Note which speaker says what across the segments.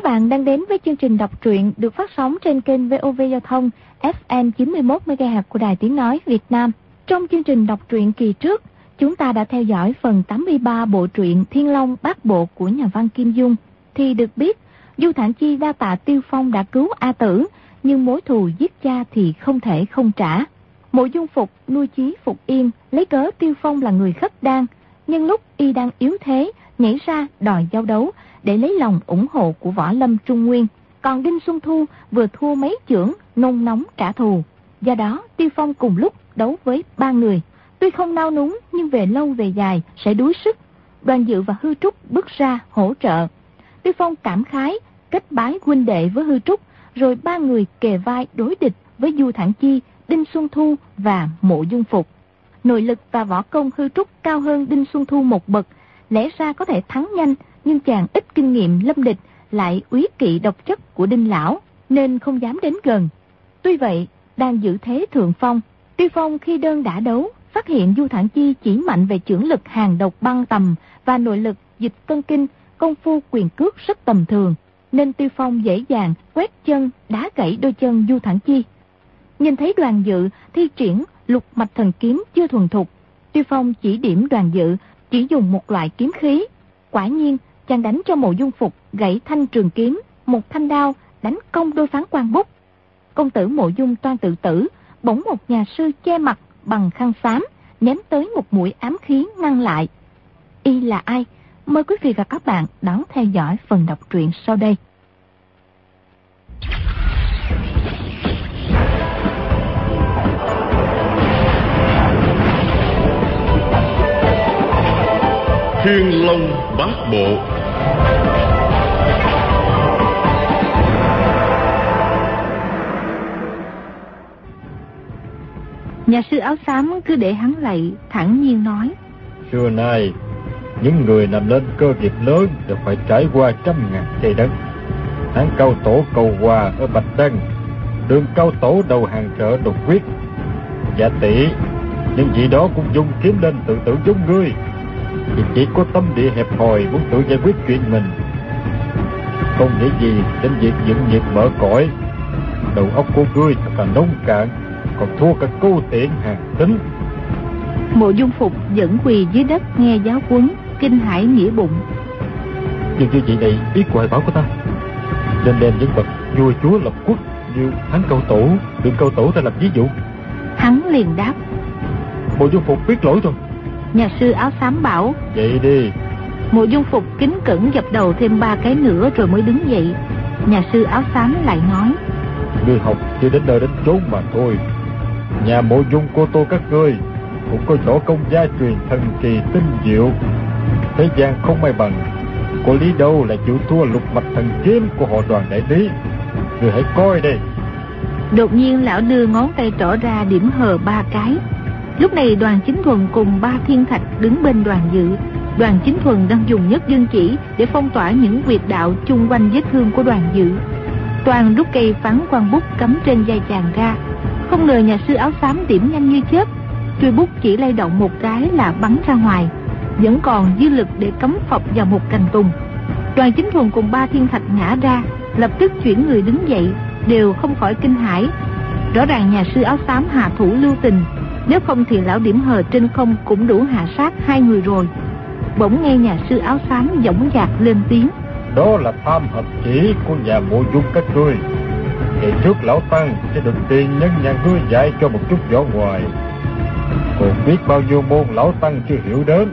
Speaker 1: Các bạn đang đến với chương trình đọc truyện được phát sóng trên kênh VOV Giao thông FM 91 MHz của Đài Tiếng nói Việt Nam. Trong chương trình đọc truyện kỳ trước, chúng ta đã theo dõi phần 83 bộ truyện Thiên Long Bát Bộ của nhà văn Kim Dung. Thì được biết, Du Thản Chi đa tạ Tiêu Phong đã cứu A Tử, nhưng mối thù giết cha thì không thể không trả. Mộ Dung Phục nuôi chí Phục Yên, lấy cớ Tiêu Phong là người khất đan, nhân lúc y đang yếu thế, nhảy ra đòi giao đấu để lấy lòng ủng hộ của Võ Lâm Trung Nguyên. Còn Đinh Xuân Thu vừa thua mấy chưởng, nôn nóng trả thù. Do đó Tiêu Phong cùng lúc đấu với 3 người. Tuy không nao núng nhưng về lâu về dài sẽ đuối sức. Đoàn Dự và Hư Trúc bước ra hỗ trợ. Tiêu Phong cảm khái, kết bái huynh đệ với Hư Trúc, rồi 3 người kề vai đối địch với Du Thản Chi, Đinh Xuân Thu và Mộ Dung Phục. Nội lực và võ công Hư Trúc cao hơn Đinh Xuân Thu một bậc, lẽ ra có thể thắng nhanh, nhưng chàng ít kinh nghiệm lâm địch, lại úy kỵ độc chất của Đinh lão nên không dám đến gần. Tuy vậy đang giữ thế thượng phong. Tiêu Phong khi đơn đả đấu phát hiện Du Thản Chi chỉ mạnh về chưởng lực hàng độc băng tầm và nội lực dịch cân kinh, công phu quyền cước rất tầm thường, nên Tiêu Phong dễ dàng quét chân đá gãy đôi chân Du Thản Chi. Nhìn thấy Đoàn Dự thi triển lục mạch thần kiếm chưa thuần thục, Tiêu Phong chỉ điểm Đoàn Dự chỉ dùng một loại kiếm khí. Quả nhiên chàng đánh cho Mộ Dung Phục gãy thanh trường kiếm, một thanh đao đánh công đôi phán quan bút. Công tử Mộ Dung toan tự tử, bỗng một nhà sư che mặt bằng khăn xám ném tới một mũi ám khí ngăn lại. Y là ai? Mời quý vị và các bạn đón theo dõi phần đọc truyện sau đây.
Speaker 2: Thiên Long Bát Bộ.
Speaker 1: Nhà sư áo xám cứ để hắn lạy, thản nhiên nói:
Speaker 3: Xưa nay những người làm nên cơ nghiệp lớn đều phải trải qua 100.000 cây đất. Hán Cao Tổ cầu hòa ở Bạch Đăng, Đường Cao Tổ đầu hàng trợ đột quyết. Dạ tỷ, những vị đó cũng dùng kiếm lên tự tử giống ngươi, thì chỉ có tâm địa hẹp hòi muốn tự giải quyết chuyện mình, không nghĩ gì đến việc dựng nghiệp mở cõi. Đầu óc của ngươi thật là nông cạn, còn thua cả câu tiện hàng tính.
Speaker 1: Mộ Dung Phục vẫn quỳ dưới đất nghe giáo huấn, kinh hãi nghĩa bụng.
Speaker 3: Nhưng như vậy này ý hoài bảo của ta, nên đem những bậc vua chúa lập quốc như Hán Cao Tổ, Đường Cao Tổ ta làm ví dụ.
Speaker 1: Hắn liền đáp:
Speaker 3: Mộ Dung Phục biết lỗi rồi.
Speaker 1: Nhà sư áo xám bảo:
Speaker 3: Vậy đi.
Speaker 1: Mộ Dung Phục kính cẩn dập đầu thêm 3 cái nữa rồi mới đứng dậy. Nhà sư áo xám lại nói:
Speaker 3: Ngươi học chỉ đến nơi đến chốn mà thôi. Nhà Mộ Dung Cô Tô các ngươi cũng có võ công gia truyền thần kỳ tinh diệu, thế gian không may bằng. Có lý đâu là chịu thua lục mạch thần kiếm của họ Đoàn đại lý. Ngươi hãy coi đây.
Speaker 1: Đột nhiên lão đưa ngón tay trỏ ra điểm hờ 3 cái. Lúc này Đoàn Chính Thuần cùng 3 thiên thạch đứng bên Đoàn Dự. Đoàn Chính Thuần đang dùng nhất dương chỉ để phong tỏa những huyệt đạo chung quanh vết thương của Đoàn Dự. Toàn rút cây phán quan bút cắm trên vai chàng ra. Không ngờ nhà sư áo xám điểm nhanh như chớp, chuôi bút chỉ lay động một cái là bắn ra ngoài, vẫn còn dư lực để cắm phập vào một cành tùng. Đoàn Chính Thuần cùng 3 thiên thạch ngã ra, lập tức chuyển người đứng dậy, đều không khỏi kinh hãi. Rõ ràng nhà sư áo xám hạ thủ lưu tình, nếu không thì lão điểm hờ trên không cũng đủ hạ sát 2 người rồi. Bỗng nghe nhà sư áo xám dõng dạc lên tiếng:
Speaker 3: Đó là tham hợp chỉ của nhà Mộ Dung các ngươi. Ngày trước lão tăng sẽ được tiền nhân nhà ngươi dạy cho một chút võ ngoài, còn biết bao nhiêu môn lão tăng chưa hiểu đến.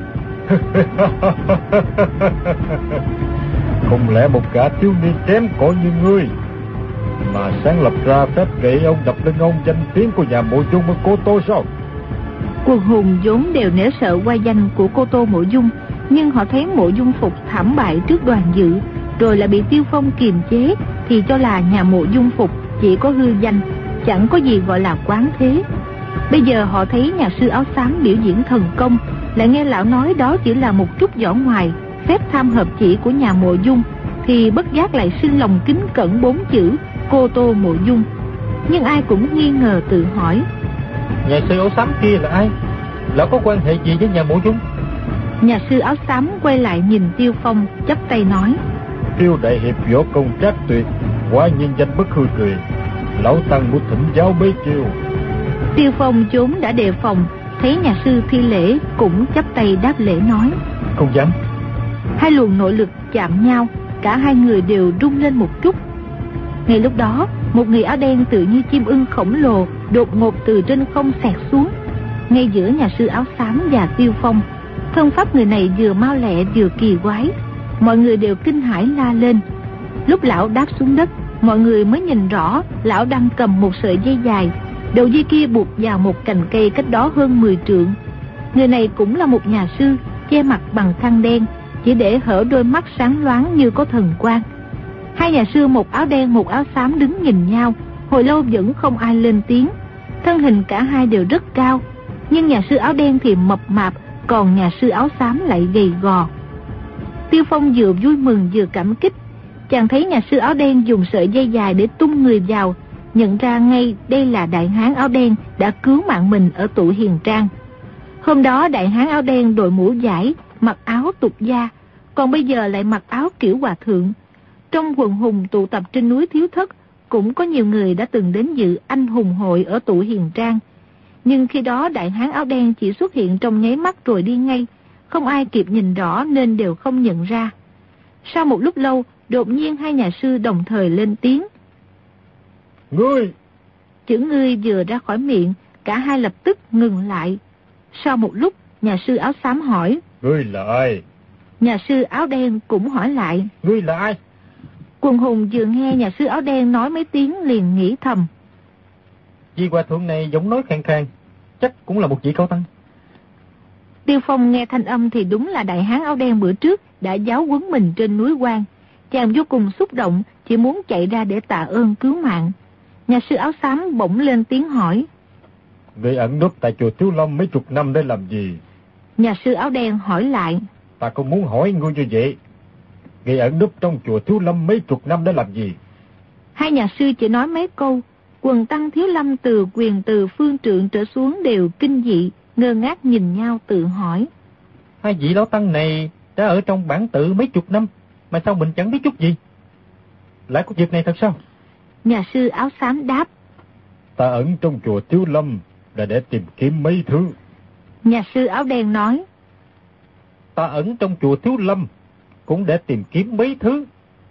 Speaker 3: Không lẽ một gã thiếu niên kém cỏi như ngươi mà sáng lập ra phép gậy ông đập lên ông danh tiếng của nhà Mộ Dung ở Cô Tô sao?
Speaker 1: Quần hùng vốn đều nể sợ qua danh của Cô Tô Mộ Dung, nhưng họ thấy Mộ Dung Phục thảm bại trước Đoàn Dự, rồi lại bị Tiêu Phong kiềm chế, thì cho là nhà Mộ Dung Phục chỉ có hư danh, chẳng có gì gọi là quán thế. Bây giờ họ thấy nhà sư áo xám biểu diễn thần công, lại nghe lão nói đó chỉ là một chút võ ngoài, phép tham hợp chỉ của nhà Mộ Dung, thì bất giác lại sinh lòng kính cẩn 4 chữ Cô Tô Mộ Dung. Nhưng ai cũng nghi ngờ tự hỏi:
Speaker 3: Nhà sư áo xám kia là ai? Lão có quan hệ gì với nhà Mộ Dung?
Speaker 1: Nhà sư áo xám quay lại nhìn Tiêu Phong, chắp tay nói:
Speaker 3: Tiêu đại hiệp võ công trác tuyệt, quả nhiên danh bất hư truyền. Lão tăng muốn thỉnh giáo mấy chiêu.
Speaker 1: Tiêu Phong vốn đã đề phòng, thấy nhà sư thi lễ cũng chắp tay đáp lễ nói:
Speaker 3: Không dám.
Speaker 1: Hai luồng nội lực chạm nhau, cả hai người đều rung lên một chút. Ngay lúc đó, một người áo đen tự như chim ưng khổng lồ đột ngột từ trên không xẹt xuống, ngay giữa nhà sư áo xám và Tiêu Phong. Thân pháp người này vừa mau lẹ vừa kỳ quái, mọi người đều kinh hãi la lên. Lúc lão đáp xuống đất, mọi người mới nhìn rõ lão đang cầm một sợi dây dài, đầu dây kia buộc vào một cành cây cách đó hơn 10 trượng. Người này cũng là một nhà sư, che mặt bằng khăn đen, chỉ để hở đôi mắt sáng loáng như có thần quang. Hai nhà sư một áo đen một áo xám đứng nhìn nhau, hồi lâu vẫn không ai lên tiếng. Thân hình cả hai đều rất cao, nhưng nhà sư áo đen thì mập mạp, còn nhà sư áo xám lại gầy gò. Tiêu Phong vừa vui mừng vừa cảm kích. Chàng thấy nhà sư áo đen dùng sợi dây dài để tung người vào, nhận ra ngay đây là đại hán áo đen đã cứu mạng mình ở tụ Hiền Trang. Hôm đó đại hán áo đen đội mũ vải, mặc áo tục gia, còn bây giờ lại mặc áo kiểu hòa thượng. Trong quần hùng tụ tập trên núi Thiếu Thất, cũng có nhiều người đã từng đến dự anh hùng hội ở tụ Hiền Trang. Nhưng khi đó đại hán áo đen chỉ xuất hiện trong nháy mắt rồi đi ngay, không ai kịp nhìn rõ nên đều không nhận ra. Sau một lúc lâu, đột nhiên hai nhà sư đồng thời lên tiếng:
Speaker 3: Ngươi!
Speaker 1: Chữ ngươi vừa ra khỏi miệng, cả hai lập tức ngừng lại. Sau một lúc, nhà sư áo xám hỏi:
Speaker 3: Ngươi là ai?
Speaker 1: Nhà sư áo đen cũng hỏi lại:
Speaker 3: Ngươi là ai?
Speaker 1: Quần hùng vừa nghe nhà sư áo đen nói mấy tiếng liền nghĩ thầm:
Speaker 3: Vị hòa thượng này giọng nói khàn khàn, chắc cũng là một vị cao tăng.
Speaker 1: Tiêu Phong nghe thanh âm thì đúng là đại hán áo đen bữa trước đã giáo huấn mình trên núi Quan. Chàng vô cùng xúc động, chỉ muốn chạy ra để tạ ơn cứu mạng. Nhà sư áo xám bỗng lên tiếng hỏi:
Speaker 3: Ngươi ẩn núp tại chùa Thiếu Lâm mấy chục năm để làm gì?
Speaker 1: Nhà sư áo đen hỏi lại:
Speaker 3: Ta không muốn hỏi ngươi như vậy. Ngươi ẩn núp trong chùa Thiếu Lâm mấy chục năm để làm gì?
Speaker 1: Hai nhà sư chỉ nói mấy câu, quần tăng Thiếu Lâm từ Quyền Từ Phương Trượng trở xuống đều kinh dị, ngơ ngác nhìn nhau tự hỏi:
Speaker 3: Hai vị lão tăng này đã ở trong bản tự mấy chục năm, mà sao mình chẳng biết chút gì? Lại có việc này thật sao?
Speaker 1: Nhà sư áo xám đáp:
Speaker 3: Ta ẩn trong chùa Thiếu Lâm là để tìm kiếm mấy thứ.
Speaker 1: Nhà sư áo đen nói:
Speaker 3: Ta ẩn trong chùa Thiếu Lâm cũng để tìm kiếm mấy thứ.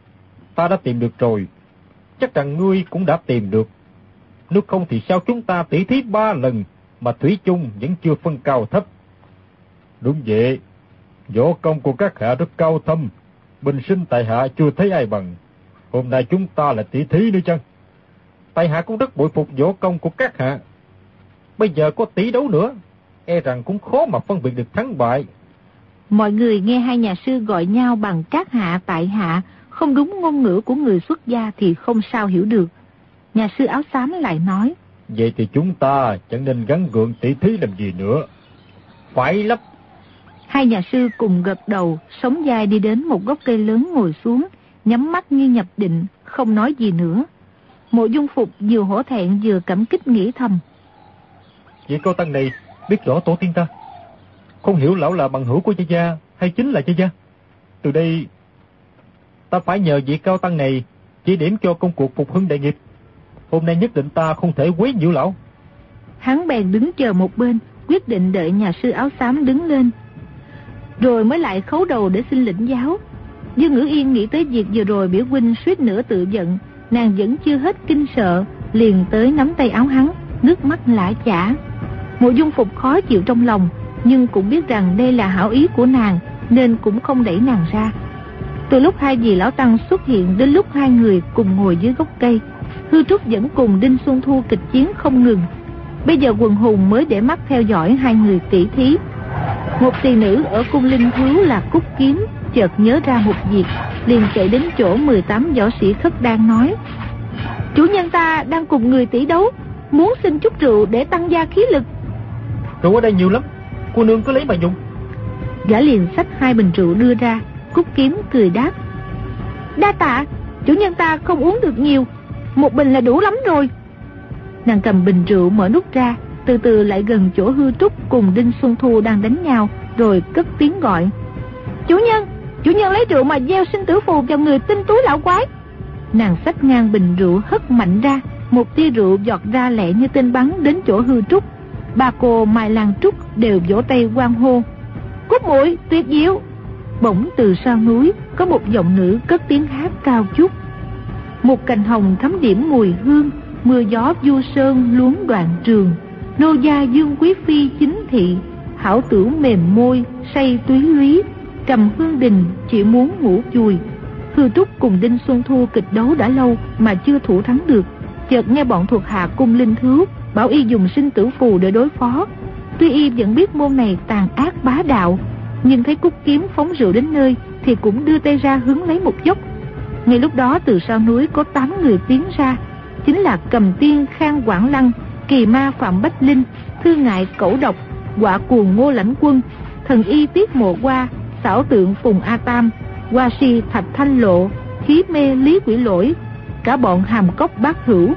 Speaker 3: Ta đã tìm được rồi, chắc rằng ngươi cũng đã tìm được. Nếu không thì sao chúng ta tỉ thí 3 lần mà thủy chung vẫn chưa phân cao thấp? Đúng vậy, võ công của các hạ rất cao thâm, bình sinh tại hạ chưa thấy ai bằng. Hôm nay chúng ta là tỉ thí nữa chăng? Tại hạ cũng rất bội phục võ công của các hạ. Bây giờ có tỷ đấu nữa, e rằng cũng khó mà phân biệt được thắng bại.
Speaker 1: Mọi người nghe hai nhà sư gọi nhau bằng các hạ tại hạ, không đúng ngôn ngữ của người xuất gia thì không sao hiểu được. Nhà sư áo xám lại nói:
Speaker 3: Vậy thì chúng ta chẳng nên gắng gượng tỉ thí làm gì nữa. Phải lắm.
Speaker 1: Hai nhà sư cùng gật đầu, sóng vai đi đến một gốc cây lớn ngồi xuống, nhắm mắt như nhập định, không nói gì nữa. Mộ Dung Phục vừa hổ thẹn vừa cảm kích nghĩ thầm:
Speaker 3: Vị cao tăng này biết rõ tổ tiên ta, không hiểu lão là bằng hữu của cha gia hay chính là cha gia. Từ đây ta phải nhờ vị cao tăng này chỉ điểm cho công cuộc phục hưng đại nghiệp. Hôm nay nhất định ta không thể quấy nhiễu lão.
Speaker 1: Hắn bèn đứng chờ một bên, quyết định đợi nhà sư áo xám đứng lên, rồi mới lại khấu đầu để xin lĩnh giáo. Dương Ngữ Yên nghĩ tới việc vừa rồi biểu huynh suýt nữa tự giận, nàng vẫn chưa hết kinh sợ, liền tới nắm tay áo hắn, nước mắt lã chả. Mộ Dung Phục khó chịu trong lòng, nhưng cũng biết rằng đây là hảo ý của nàng, nên cũng không đẩy nàng ra. Từ lúc hai vị lão tăng xuất hiện đến lúc hai người cùng ngồi dưới gốc cây, Hư Trúc vẫn cùng Đinh Xuân Thu kịch chiến không ngừng. Bây giờ quần hùng mới để mắt theo dõi hai người tỉ thí. Một tỳ nữ ở cung linh thú là Cúc Kiếm chợt nhớ ra một việc, liền chạy đến chỗ 18 võ sĩ khất đang nói: Chủ nhân ta đang cùng người tỷ đấu, muốn xin chút rượu để tăng gia khí lực.
Speaker 3: Rượu ở đây nhiều lắm, cô nương cứ lấy mà dùng.
Speaker 1: Gã liền xách 2 bình rượu đưa ra. Cúc Kiếm cười đáp: Đa tạ, chủ nhân ta không uống được nhiều, 1 bình là đủ lắm rồi. Nàng cầm bình rượu mở nút ra, từ từ lại gần chỗ Hư Trúc cùng Đinh Xuân Thu đang đánh nhau, rồi cất tiếng gọi: Chủ Chủ nhân lấy rượu mà gieo sinh tử phù vào người tinh tú lão quái. Nàng xách ngang bình rượu hất mạnh ra, một tia rượu giọt ra lẹ như tên bắn đến chỗ Hư Trúc. Ba cô Mai Lan Trúc đều vỗ tay hoan hô: Cúc muội tuyệt diệu. Bỗng từ sau núi có một giọng nữ cất tiếng hát cao chút: Một cành hồng thấm điểm mùi hương, mưa gió du sơn luống đoạn trường. Nô gia dương quý phi chính thị, hảo tửu mềm môi say túy lúy. Trầm hương đình chỉ muốn ngủ chùi. Hư Trúc cùng Đinh Xuân Thu kịch đấu đã lâu mà chưa thủ thắng được. Chợt nghe bọn thuộc hạ cung linh thứu bảo y dùng sinh tử phù để đối phó. Tuy y vẫn biết môn này tàn ác bá đạo, nhưng thấy Cúc Kiếm phóng rượu đến nơi thì cũng đưa tay ra hứng lấy một dốc. Ngay lúc đó từ sau núi có 8 người tiến ra, chính là Cầm Tiên Khang Quảng Lăng, Kỳ Ma Phạm Bách Linh, Thư Ngại Cẩu Độc, Quạ Cuồng Ngô Lãnh Quân, Thần Y Tiết Mộ Hoa, Xảo Tượng Phùng A Tam, Hoa Si Thạch Thanh Lộ, Khí Mê Lý Quỷ Lỗi, cả bọn Hàm Cốc Bát Hữu.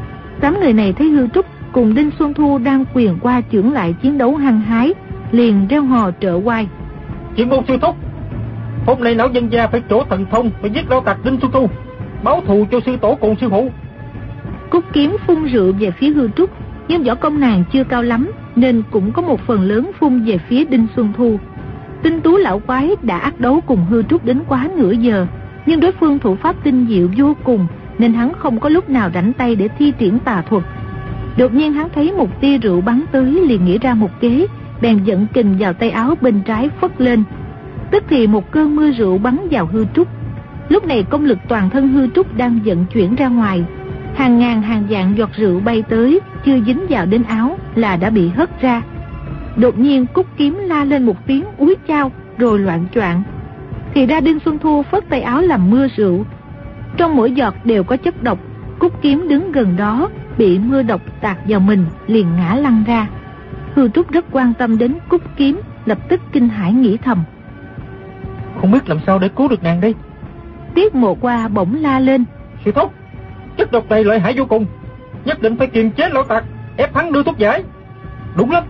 Speaker 1: 8 người này thấy Hư Trúc cùng Đinh Xuân Thu đang quyền qua chưởng lại chiến đấu hăng hái, liền reo hò trợ oai:
Speaker 3: Chuyện môn sư thúc, hôm nay lão nhân gia phải trổ thần thông, phải giết lão tặc Đinh Xuân Thu, báo thù cho sư tổ cùng sư phụ.
Speaker 1: Cúc Kiếm phun rượu về phía Hư Trúc, nhưng võ công nàng chưa cao lắm nên cũng có một phần lớn phun về phía Đinh Xuân Thu. Tinh tú lão quái đã ác đấu cùng Hư Trúc đến quá nửa giờ, nhưng đối phương thủ pháp tinh diệu vô cùng nên hắn không có lúc nào rảnh tay để thi triển tà thuật. Đột nhiên hắn thấy một tia rượu bắn tới, liền nghĩ ra một kế, bèn dẫn kình vào tay áo bên trái phất lên. Tức thì một cơn mưa rượu bắn vào Hư Trúc. Lúc này công lực toàn thân Hư Trúc đang vận chuyển ra ngoài, hàng ngàn hàng vạn giọt rượu bay tới, chưa dính vào đến áo là đã bị hất ra. Đột nhiên Cúc Kiếm la lên một tiếng úi chao rồi loạn choạng. Thì ra Đinh Xuân Thu phất tay áo làm mưa rượu, trong mỗi giọt đều có chất độc. Cúc Kiếm đứng gần đó bị mưa độc tạt vào mình, liền ngã lăn ra. Hư Trúc rất quan tâm đến Cúc Kiếm, lập tức kinh hãi nghĩ thầm:
Speaker 3: Không biết làm sao để cứu được nàng đây.
Speaker 1: Tiết Mộ Hoa bỗng la lên:
Speaker 3: Sư thúc, chất độc này lợi hại vô cùng, nhất định phải kiềm chế lão tặc, ép hắn đưa thuốc giải. Đúng lắm.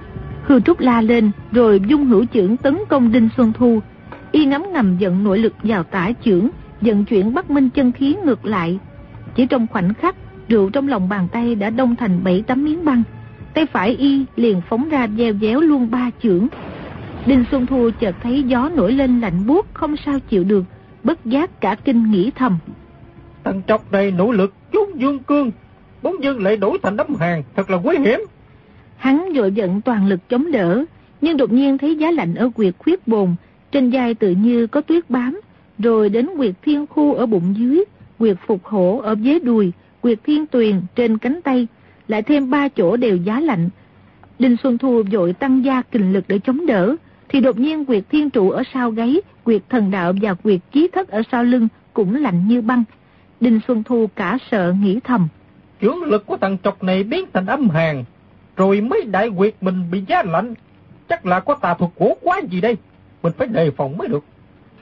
Speaker 1: Hư Trúc la lên rồi dung hữu chưởng tấn công Đinh Xuân Thu. Y ngấm ngầm vận nội lực vào tả chưởng, vận chuyển Bắc Minh chân khí ngược lại. Chỉ trong khoảnh khắc, rượu trong lòng bàn tay đã đông thành 7-8 miếng băng. Tay phải y liền phóng ra gieo déo luôn 3 chưởng. Đinh Xuân Thu chợt thấy gió nổi lên lạnh buốt, không sao chịu được, bất giác cả kinh nghĩ thầm:
Speaker 3: Thằng chọc này nỗ lực trúng dương cương, bỗng dưng lại đổi thành đấm hàng, thật là nguy hiểm.
Speaker 1: Hắn vội vận toàn lực chống đỡ, nhưng đột nhiên thấy giá lạnh ở huyệt khuyết bồn, trên vai tự như có tuyết bám, rồi đến huyệt thiên khu ở bụng dưới, huyệt phục hổ ở vế đùi, huyệt thiên tuyền trên cánh tay, lại thêm 3 chỗ đều giá lạnh. Đinh Xuân Thu vội tăng gia kình lực để chống đỡ, thì đột nhiên huyệt thiên trụ ở sau gáy, huyệt thần đạo và huyệt chí thất ở sau lưng cũng lạnh như băng. Đinh Xuân Thu cả sợ nghĩ thầm:
Speaker 3: Chưởng lực của thằng chọc này biến thành âm hàn, rồi mấy đại huyệt mình bị giá lạnh, chắc là có tà thuật cổ quái gì đây, mình phải đề phòng mới được.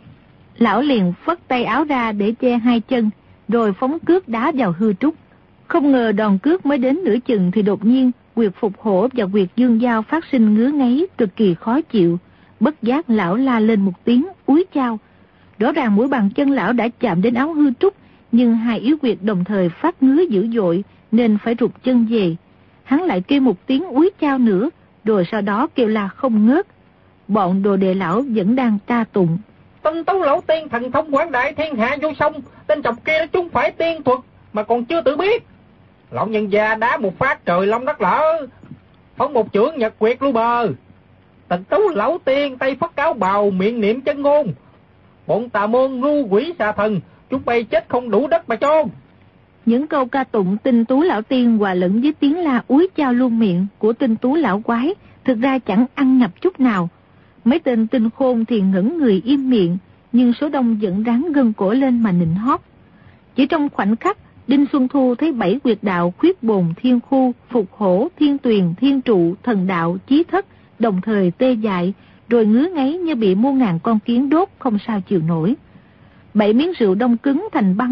Speaker 1: Lão liền phất tay áo ra để che 2 chân, rồi phóng cước đá vào Hư Trúc. Không ngờ đòn cước mới đến nửa chừng thì đột nhiên huyệt phục hổ và huyệt dương giao phát sinh ngứa ngáy cực kỳ khó chịu. Bất giác lão la lên một tiếng úi chao. Rõ ràng mũi bàn chân lão đã chạm đến áo Hư Trúc, nhưng 2 yếu huyệt đồng thời phát ngứa dữ dội nên phải rụt chân về. Hắn lại kêu một tiếng úi chao nữa, rồi sau đó kêu la không ngớt. Bọn đồ đệ lão vẫn đang ca tụng:
Speaker 3: Tinh tú lão tiên thần thông quảng đại thiên hạ vô song, tên chọc kia đã trúng phải tiên thuật mà còn chưa tự biết. Lão nhân gia đá một phát trời long đất lở, phóng một chưởng nhật quyệt lưu bờ. Tinh tú lão tiên tay phất cáo bào, miệng niệm chân ngôn. Bọn tà môn ngu quỷ xà thần, chúng bay chết không đủ đất mà chôn.
Speaker 1: Những câu ca tụng tinh tú lão tiên hòa lẫn với tiếng la úi chao luôn miệng của tinh tú lão quái, thực ra chẳng ăn nhập chút nào. Mấy tên tinh khôn thì ngẩn người im miệng, nhưng số đông vẫn ráng gân cổ lên mà nịnh hót. Chỉ trong khoảnh khắc, Đinh Xuân Thu thấy 7 huyệt đạo khuyết bồn, thiên khu, phục hổ, thiên tuyền, thiên trụ, thần đạo, chí thất đồng thời tê dại, rồi ngứa ngáy như bị muôn ngàn con kiến đốt không sao chịu nổi. 7 miếng rượu đông cứng thành băng,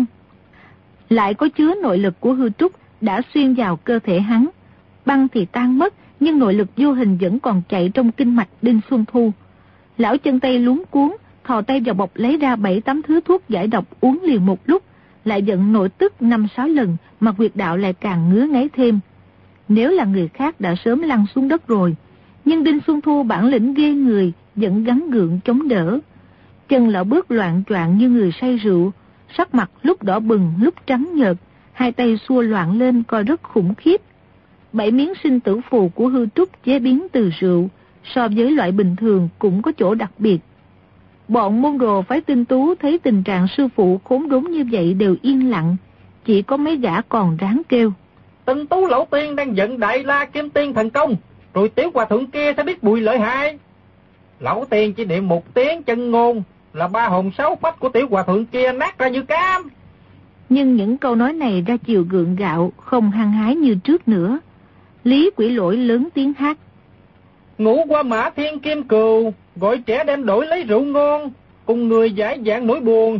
Speaker 1: lại có chứa nội lực của Hư Trúc đã xuyên vào cơ thể hắn. Băng thì tan mất, nhưng nội lực vô hình vẫn còn chạy trong kinh mạch Đinh Xuân Thu. Lão chân tay luống cuống, thò tay vào bọc lấy ra 7-8 thứ thuốc giải độc uống liền một lúc, lại giận nổi tức 5-6 lần mà huyệt đạo lại càng ngứa ngáy thêm. Nếu là người khác đã sớm lăn xuống đất rồi, nhưng Đinh Xuân Thu bản lĩnh ghê người, vẫn gắng gượng chống đỡ. Chân lão bước loạn choạng như người say rượu, sắc mặt lúc đỏ bừng lúc trắng nhợt, hai tay xua loạn lên coi rất khủng khiếp. 7 miếng sinh tử phù của Hư Trúc chế biến từ rượu, so với loại bình thường cũng có chỗ đặc biệt. Bọn môn đồ phái Tinh Tú thấy tình trạng sư phụ khốn đốn như vậy đều yên lặng, chỉ có mấy gã còn ráng kêu.
Speaker 4: Tinh Tú lão tiên đang giận Đại La Kim Tiên thần công, rồi tiểu hòa thượng kia sẽ biết bùi lợi hại. Lão tiên chỉ niệm một tiếng chân ngôn là 3 hồn 6 phách của tiểu hòa thượng kia nát ra như cam.
Speaker 1: Nhưng những câu nói này ra chiều gượng gạo, không hăng hái như trước nữa. Lý Quỷ Lỗi lớn tiếng hát.
Speaker 4: Ngũ qua mã thiên kim cừu, gọi trẻ đem đổi lấy rượu ngon, cùng người giải dạng nỗi buồn.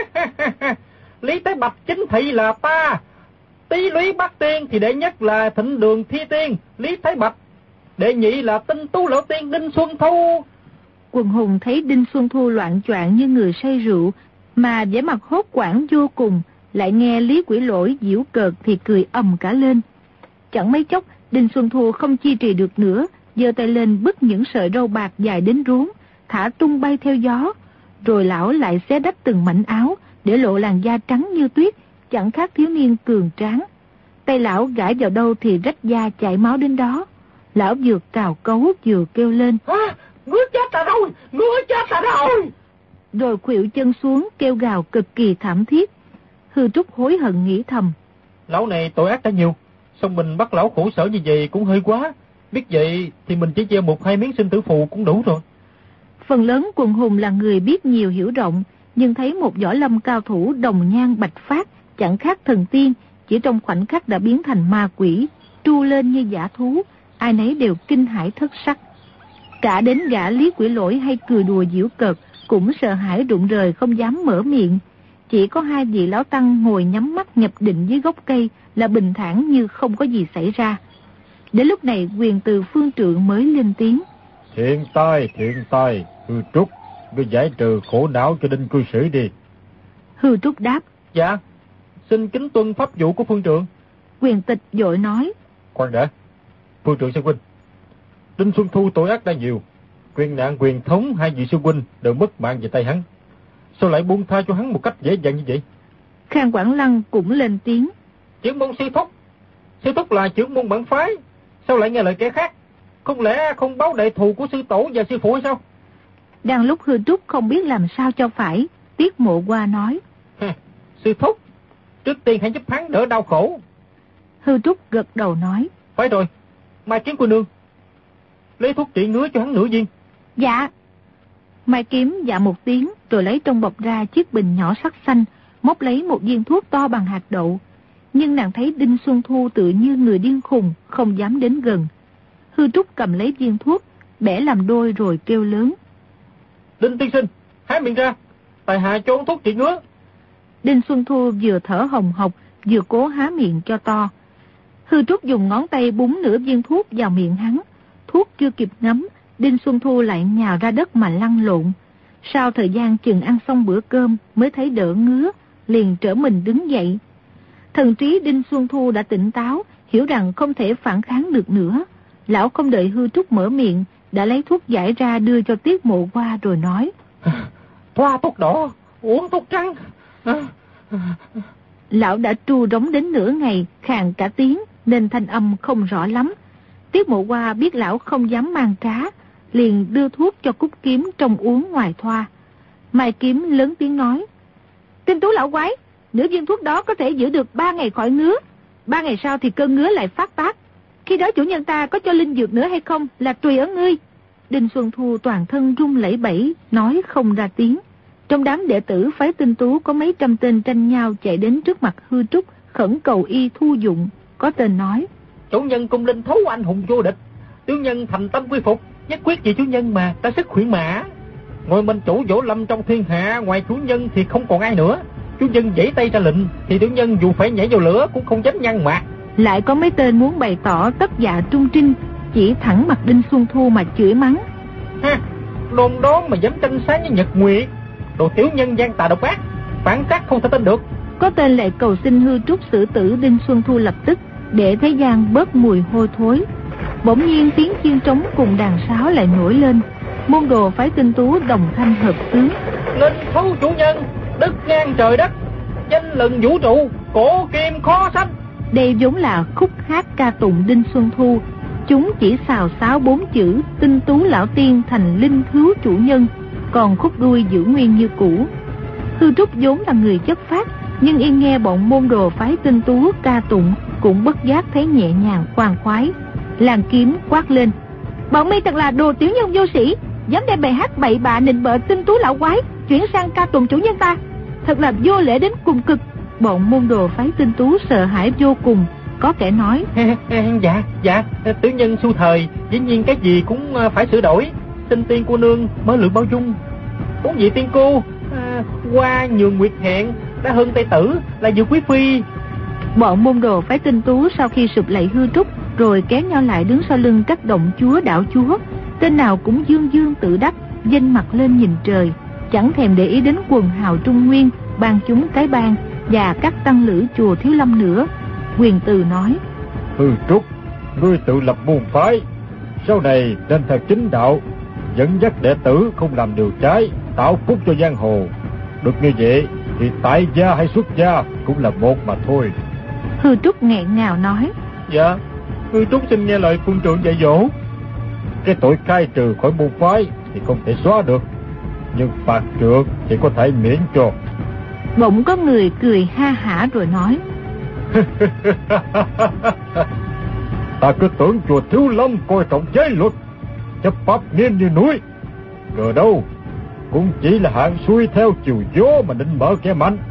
Speaker 4: Lý Tế Bạch chính thị là ta, Tý Lúy Bát Tiên thì đệ nhất là Thịnh Đường Thi Tiên Lý Thế Bạch, đệ nhị là Tinh Tú lão tiên Đinh Xuân Thu.
Speaker 1: Quần hùng thấy Đinh Xuân Thu loạn choạng như người say rượu, mà vẻ mặt hốt hoảng vô cùng, lại nghe Lý Quỷ Lỗi giễu cợt thì cười ầm cả lên. Chẳng mấy chốc, Đinh Xuân Thu không chi trì được nữa, giơ tay lên bứt những sợi râu bạc dài đến ruống, thả tung bay theo gió, rồi lão lại xé đắp từng mảnh áo, để lộ làn da trắng như tuyết, chẳng khác thiếu niên cường tráng. Tay lão gãi vào đâu thì rách da chảy máu đến đó. Lão vừa cào cấu vừa kêu lên.
Speaker 4: Ngứa chết ta rồi, ngứa chết ta rồi.
Speaker 1: Rồi khuỵu chân xuống kêu gào cực kỳ thảm thiết. Hư Trúc hối hận nghĩ thầm.
Speaker 4: Lão này tội ác đã nhiều, xong mình bắt lão khổ sở như vậy cũng hơi quá. Biết vậy thì mình chỉ gieo 1-2 miếng sinh tử phù cũng đủ rồi.
Speaker 1: Phần lớn quần hùng là người biết nhiều hiểu rộng, nhưng thấy một võ lâm cao thủ đồng nhan bạch phát, chẳng khác thần tiên, chỉ trong khoảnh khắc đã biến thành ma quỷ, tru lên như dã thú, ai nấy đều kinh hãi thất sắc. Cả đến gã Lý Quỷ Lỗi hay cười đùa giễu cợt cũng sợ hãi rụng rời không dám mở miệng. Chỉ có 2 vị lão tăng ngồi nhắm mắt nhập định dưới gốc cây là bình thản như không có gì xảy ra. Đến lúc này Quyền Từ Phương Trượng mới lên tiếng.
Speaker 3: Thiện tai, Hư Trúc, ngươi giải trừ khổ não cho Đinh cư sĩ đi.
Speaker 1: Hư Trúc đáp.
Speaker 4: Dạ, xin kính tuân pháp vụ của Phương Trượng.
Speaker 1: Quyền Tịch vội nói.
Speaker 3: Khoan đã, Phương Trượng sư huynh, Đinh Xuân Thu tội ác đã nhiều, quyền nạn quyền thống 2 vị sư huynh đều mất mạng về tay hắn, sao lại buông tha cho hắn một cách dễ dàng như vậy?
Speaker 1: Khang Quảng Lăng cũng lên tiếng.
Speaker 4: Trưởng môn sư thúc là trưởng môn bản phái, sao lại nghe lời kẻ khác? Không lẽ không báo đại thù của sư tổ và sư phụ hay sao?
Speaker 1: Đang lúc Hư Trúc không biết làm sao cho phải, Tiết Mộ Qua nói.
Speaker 4: Sư thúc, trước tiên hãy giúp hắn đỡ đau khổ.
Speaker 1: Hư Trúc gật đầu nói.
Speaker 4: Phải rồi, Mai Kiếm cô nương, lấy thuốc trị ngứa cho hắn nửa viên.
Speaker 1: Dạ. Mai Kiếm dạ một tiếng, rồi lấy trong bọc ra chiếc bình nhỏ sắc xanh, móc lấy một viên thuốc to bằng hạt đậu. Nhưng nàng thấy Đinh Xuân Thu tự như người điên khùng, không dám đến gần. Hư Trúc cầm lấy viên thuốc, bẻ làm đôi rồi kêu lớn.
Speaker 4: Đinh tiên sinh, há miệng ra, tại hạ cho uống thuốc trị ngứa.
Speaker 1: Đinh Xuân Thu vừa thở hồng hộc, vừa cố há miệng cho to. Hư Trúc dùng ngón tay búng nửa viên thuốc vào miệng hắn. Thuốc chưa kịp ngấm, Đinh Xuân Thu lại nhào ra đất mà lăn lộn. Sau thời gian chừng ăn xong bữa cơm mới thấy đỡ ngứa, liền trở mình đứng dậy. Thần trí Đinh Xuân Thu đã tỉnh táo, hiểu rằng không thể phản kháng được nữa. Lão không đợi Hư Trúc mở miệng, đã lấy thuốc giải ra đưa cho Tiết Mộ Qua rồi nói.
Speaker 4: Thoa thuốc đỏ, uống thuốc trắng.
Speaker 1: Lão đã tru rống đến nửa ngày, khàn cả tiếng, nên thanh âm không rõ lắm. Tiết Mộ Qua biết lão không dám mang trá, liền đưa thuốc cho Cúc Kiếm trong uống ngoài thoa. Mai Kiếm lớn tiếng nói. Tinh Tú lão quái, nửa viên thuốc đó có thể giữ được 3 ngày khỏi ngứa. 3 ngày sau thì cơn ngứa lại phát tác. Khi đó chủ nhân ta có cho linh dược nữa hay không là tùy ở ngươi. Đinh Xuân Thu toàn thân run lẩy bẩy, nói không ra tiếng. Trong đám đệ tử phái Tinh Tú có mấy trăm tên tranh nhau chạy đến trước mặt Hư Trúc, khẩn cầu y thu dụng. Có tên nói.
Speaker 4: Chủ nhân cung linh thấu anh hùng vô địch, tiểu nhân thành tâm quy phục, nhất quyết vì chủ nhân mà ta sức khuyển mã. Ngôi minh chủ võ lâm trong thiên hạ, ngoài chủ nhân thì không còn ai nữa. Chủ nhân giãy tay ra lệnh thì tiểu nhân dù phải nhảy vào lửa cũng không dám nhăn mặt.
Speaker 1: Lại có mấy tên muốn bày tỏ tất dạ trung trinh, chỉ thẳng mặt Đinh Xuân Thu mà chửi mắng.
Speaker 4: Ha, đồn đó mà dám tranh sáng với Nhật Nguyệt, đồ tiểu nhân gian tà độc ác, phản trắc không thể tin được.
Speaker 1: Có tên lại cầu xin Hư Trúc xử tử Đinh Xuân Thu lập tức, để thế gian bớt mùi hôi thối. Bỗng nhiên tiếng chiên trống cùng đàn sáo lại nổi lên. Môn đồ phái Tinh Tú đồng thanh hợp xướng:
Speaker 4: Linh thú chủ nhân, đất ngang trời đất, danh lừng vũ trụ, cổ kim khó sánh.
Speaker 1: Đây vốn là khúc hát ca tụng Đinh Xuân Thu. Chúng chỉ xào xáo 4 chữ Tinh Tú lão tiên thành linh thú chủ nhân, còn khúc đuôi giữ nguyên như cũ. Hư Trúc vốn là người chất phác, nhưng y nghe bọn môn đồ phái Tinh Tú ca tụng cũng bất giác thấy nhẹ nhàng khoan khoái. Làng Kiếm quát lên: Bọn mi thật là đồ tiểu nhân vô sĩ, dám đem bài hát bậy bạ nịnh bợ Tinh Tú lão quái chuyển sang ca tụng chủ nhân ta, thật là vô lễ đến cùng cực. Bọn môn đồ phái Tinh Tú sợ hãi vô cùng. Có kẻ nói:
Speaker 4: Dạ, tiểu nhân xu thời, dĩ nhiên cái gì cũng phải sửa đổi. Xin tiên cô nương mở lượng bao dung. Bốn vị tiên cô, qua nhường nguyệt hẹn, đã hơn Tây Tử, là dự quý phi.
Speaker 1: Bọn môn đồ phái Tinh Tú sau khi sụp lạy Hư Trúc, rồi kéo nhau lại đứng sau lưng các động chúa đảo chúa. Tên nào cũng dương dương tự đắc, vênh mặt lên nhìn trời, chẳng thèm để ý đến quần hào Trung Nguyên, ban chúng cái bang và các tăng lữ chùa Thiếu Lâm nữa. Quyền Từ nói:
Speaker 3: Hư Trúc, ngươi tự lập môn phái, sau này nên theo chính đạo, dẫn dắt đệ tử không làm điều trái, tạo phúc cho giang hồ. Được như vậy thì tại gia hay xuất gia cũng là một mà thôi.
Speaker 1: Hư Trúc nghẹn ngào nói:
Speaker 4: Dạ, Hư Trúc xin nghe lời phương trượng dạy dỗ.
Speaker 3: Cái tội khai trừ khỏi môn phái thì không thể xóa được, nhưng phạt trượng thì có thể miễn cho.
Speaker 1: Bỗng có người cười ha hả rồi nói:
Speaker 3: Ta cứ tưởng chùa Thiếu Lâm coi trọng giới luật, chấp pháp nghiêm như núi, ngờ đâu cũng chỉ là hạng xuôi theo chiều gió mà định mở kẻ mạnh.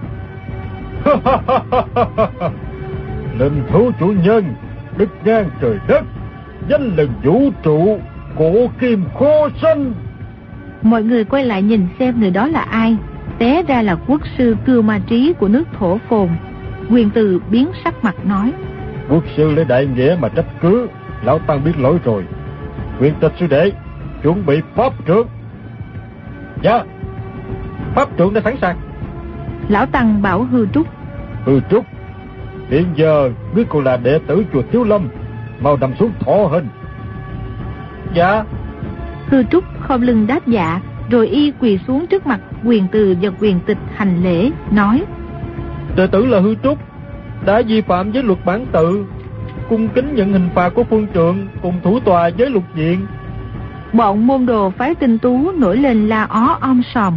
Speaker 3: Linh thú chủ nhân, đức ngang trời đất, danh lừng vũ trụ, cổ kim khó sanh.
Speaker 1: Mọi người quay lại nhìn xem người đó là ai. Té ra là quốc sư Cưu Ma Trí của nước Thổ Phồn. Quyền Từ biến sắc mặt nói:
Speaker 3: Quốc sư lấy đại nghĩa mà trách cứ, lão tăng biết lỗi rồi. Quyền tịch sư đệ chuẩn bị pháp trượng.
Speaker 4: Dạ, pháp trượng đã sẵn sàng.
Speaker 1: Lão tăng bảo Hư Trúc:
Speaker 3: Hư Trúc, hiện giờ ngươi còn là đệ tử chùa Thiếu Lâm, mau nằm xuống thọ hình.
Speaker 4: Dạ.
Speaker 1: Hư Trúc khom lưng đáp dạ, rồi y quỳ xuống trước mặt Quyền Từ và Quyền Tịch hành lễ, nói:
Speaker 4: Đệ tử là Hư Trúc, đã vi phạm với luật bản tự, cung kính nhận hình phạt của phương trượng, cùng thủ tòa với lục diện.
Speaker 1: Bọn môn đồ phái Tinh Tú nổi lên la ó om sòm: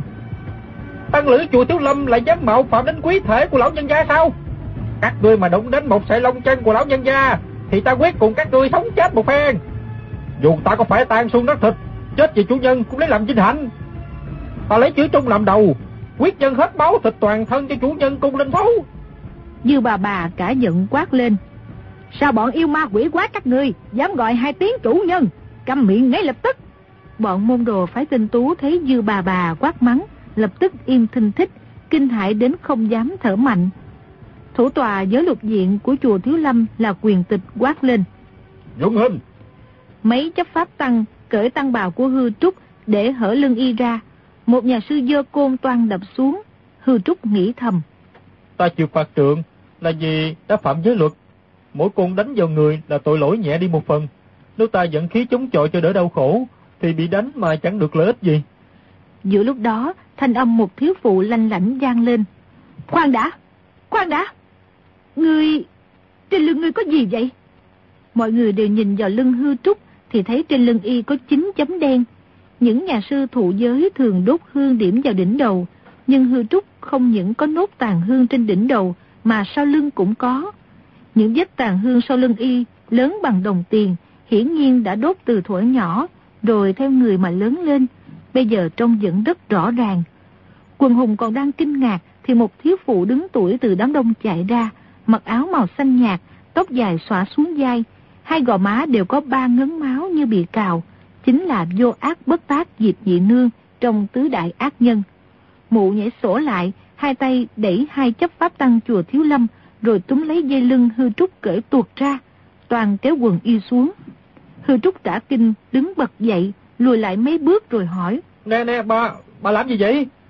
Speaker 4: Tăng lữ chùa Thiếu Lâm lại dám mạo phạm đến quý thể của lão nhân gia sao? Các ngươi mà đụng đến một sợi lông chân của lão nhân gia thì ta quyết cùng các ngươi sống chết một phen. Dù ta có phải tan xương nát thịt, chết vì chủ nhân cũng lấy làm vinh hạnh. Ta lấy chữ Trung làm đầu, quyết nhân hết máu thịt toàn thân cho chủ nhân cung linh thú.
Speaker 1: Dư bà cả giận quát lên: Sao bọn yêu ma quỷ quái các ngươi dám gọi 2 tiếng chủ nhân, câm miệng ngay lập tức. Bọn môn đồ phái Tinh Tú thấy Dư bà quát mắng, lập tức im thinh thích, kinh hãi đến không dám thở mạnh. Thủ tòa giới lục diện của chùa Thiếu Lâm là Quyền Tịch quát lên:
Speaker 3: Dũng hình.
Speaker 1: Mấy chấp pháp tăng cởi tăng bào của Hư Trúc để hở lưng y ra. Một nhà sư giơ côn toan đập xuống. Hư Trúc nghĩ thầm:
Speaker 4: Ta chịu phạt trượng là vì đã phạm giới luật. Mỗi côn đánh vào người là tội lỗi nhẹ đi một phần. Nếu ta giận khí chống chọi cho đỡ đau khổ thì bị đánh mà chẳng được lợi ích gì.
Speaker 1: Giữa lúc đó, thanh âm một thiếu phụ lanh lảnh vang lên: Khoan đã, ngươi, trên lưng ngươi có gì vậy? Mọi người đều nhìn vào lưng Hư Trúc thì thấy trên lưng y có 9 chấm đen. Những nhà sư thụ giới thường đốt hương điểm vào đỉnh đầu, nhưng Hư Trúc không những có nốt tàn hương trên đỉnh đầu mà sau lưng cũng có. Những vết tàn hương sau lưng y lớn bằng đồng tiền, hiển nhiên đã đốt từ thuở nhỏ, rồi theo người mà lớn lên, bây giờ trông vẫn rất rõ ràng. Quần hùng còn đang kinh ngạc thì một thiếu phụ đứng tuổi từ đám đông chạy ra, mặc áo màu xanh nhạt, tóc dài xõa xuống vai, 2 gò má đều có 3 ngấn máu như bị cào, chính là Vô Ác Bất Tác Diệp Nhị Nương trong tứ đại ác nhân. Mụ nhảy sổ lại, 2 tay đẩy 2 chấp pháp tăng chùa Thiếu Lâm, rồi túm lấy dây lưng Hư Trúc cởi tuột ra, toàn kéo quần y xuống. Hư Trúc cả kinh đứng bật dậy, lùi lại mấy bước rồi hỏi:
Speaker 4: Nè, bà làm gì vậy?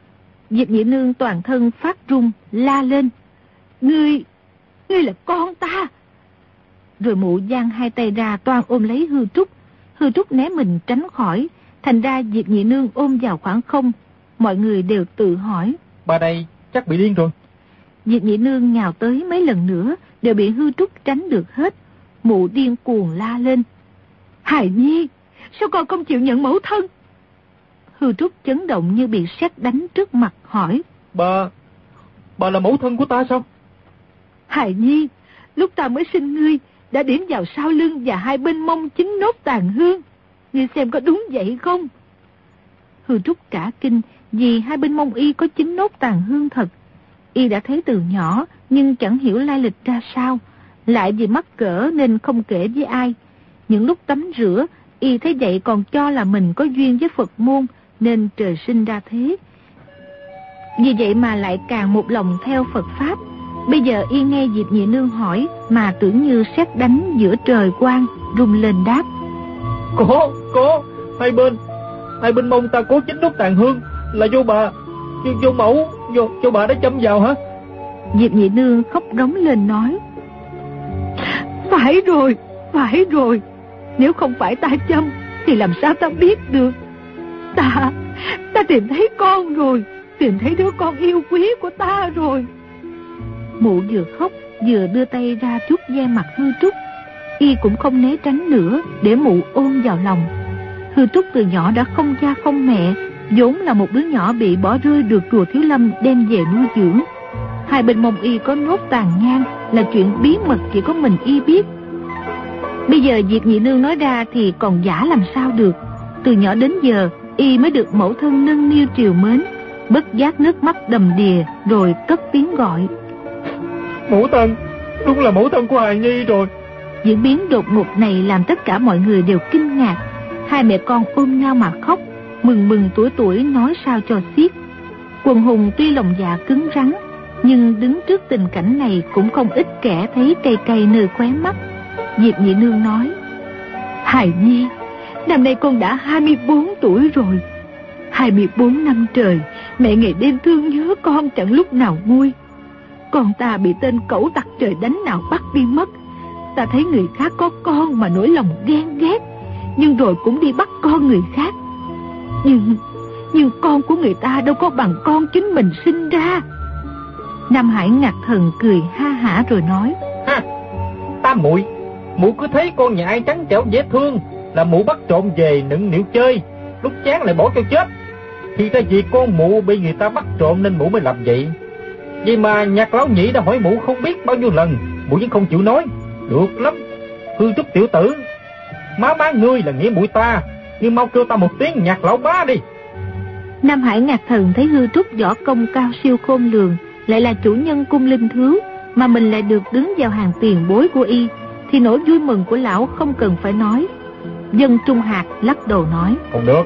Speaker 5: Diệp Nhị Nương toàn thân phát run, la lên. Ngươi là con ta. Rồi mụ giang hai tay ra toan ôm lấy Hư Trúc. Hư Trúc né mình tránh khỏi, thành ra Diệp Nhị Nương ôm vào khoảng không. Mọi người đều tự hỏi,
Speaker 4: bà đây chắc bị điên rồi.
Speaker 5: Diệp Nhị Nương nhào tới mấy lần nữa đều bị Hư Trúc tránh được hết. Mụ điên cuồng la lên. Hài Nhi, sao con không chịu nhận mẫu thân? Hư Trúc chấn động như bị sét đánh trước mặt hỏi.
Speaker 4: Bà là mẫu thân của ta sao?
Speaker 5: Hài Nhi, lúc ta mới sinh ngươi đã điểm vào sau lưng và hai bên mông 9 nốt tàn hương. Ngươi xem có đúng vậy không? Hư Trúc cả kinh vì hai bên mông y có 9 nốt tàn hương thật. Y đã thấy từ nhỏ nhưng chẳng hiểu lai lịch ra sao. Lại vì mắc cỡ nên không kể với ai. Những lúc tắm rửa, y thấy vậy còn cho là mình có duyên với Phật môn nên trời sinh ra thế. Vì vậy mà lại càng một lòng theo Phật Pháp. Bây giờ y nghe Diệp Nhị Nương hỏi mà tưởng như sét đánh giữa trời quang, rung lên đáp.
Speaker 4: Có, hai bên mông ta có 9 nốt tàn hương, là vô bà đã châm vào hả?
Speaker 5: Diệp Nhị Nương khóc rống lên nói. Phải rồi, nếu không phải ta châm thì làm sao ta biết được. Ta tìm thấy con rồi, tìm thấy đứa con yêu quý của ta rồi. Mụ vừa khóc vừa đưa tay ra trút ve mặt Hư Trúc. Y cũng không né tránh nữa để mụ ôm vào lòng. Hư Trúc từ nhỏ đã không cha không mẹ, vốn là một đứa nhỏ bị bỏ rơi được chùa Thiếu Lâm đem về nuôi dưỡng. Hai bên mông y có nốt tàn nhang là chuyện bí mật chỉ có mình y biết. Bây giờ Diệp Nhị Nương nói ra thì còn giả làm sao được. Từ nhỏ đến giờ y mới được mẫu thân nâng niu triều mến. Bất giác nước mắt đầm đìa rồi cất tiếng gọi.
Speaker 4: Mẫu thân, đúng là mẫu thân của Hài Nhi rồi.
Speaker 5: Diễn biến đột ngột này làm tất cả mọi người đều kinh ngạc. Hai mẹ con ôm nhau mà khóc, mừng tuổi nói sao cho xiết. Quần hùng tuy lòng dạ cứng rắn, nhưng đứng trước tình cảnh này cũng không ít kẻ thấy cay nơi khóe mắt. Diệp Nhị Nương nói. Hài Nhi, năm nay con đã 24 tuổi rồi. 24 năm trời, mẹ ngày đêm thương nhớ con chẳng lúc nào nguôi. Con ta bị tên cẩu tặc trời đánh nào bắt đi mất. Ta thấy người khác có con mà nỗi lòng ghen ghét, nhưng rồi cũng đi bắt con người khác. Nhưng con của người ta đâu có bằng con chính mình sinh ra. Nam Hải Ngạc Thần cười ha hả rồi nói.
Speaker 4: Ta mụ cứ thấy con nhà ai trắng trẻo dễ thương là mụ bắt trộm về nựng nịu chơi, lúc chán lại bỏ cho chết. Thì ra vì con mụ bị người ta bắt trộm nên mụ mới làm vậy. Vậy mà Nhạc Lão Nhị đã hỏi mụ không biết bao nhiêu lần, mụ vẫn không chịu nói. Được lắm, Hư Trúc tiểu tử, má ngươi là nghĩa muội ta, nhưng mau kêu ta một tiếng Nhạc Lão Bá đi.
Speaker 5: Nam Hải Ngạc Thần thấy Hư Trúc võ công cao siêu khôn lường, lại là chủ nhân cung linh thứu, mà mình lại được đứng vào hàng tiền bối của y, thì nỗi vui mừng của lão không cần phải nói. Dân Trung Hạc lắc đầu nói. Không được.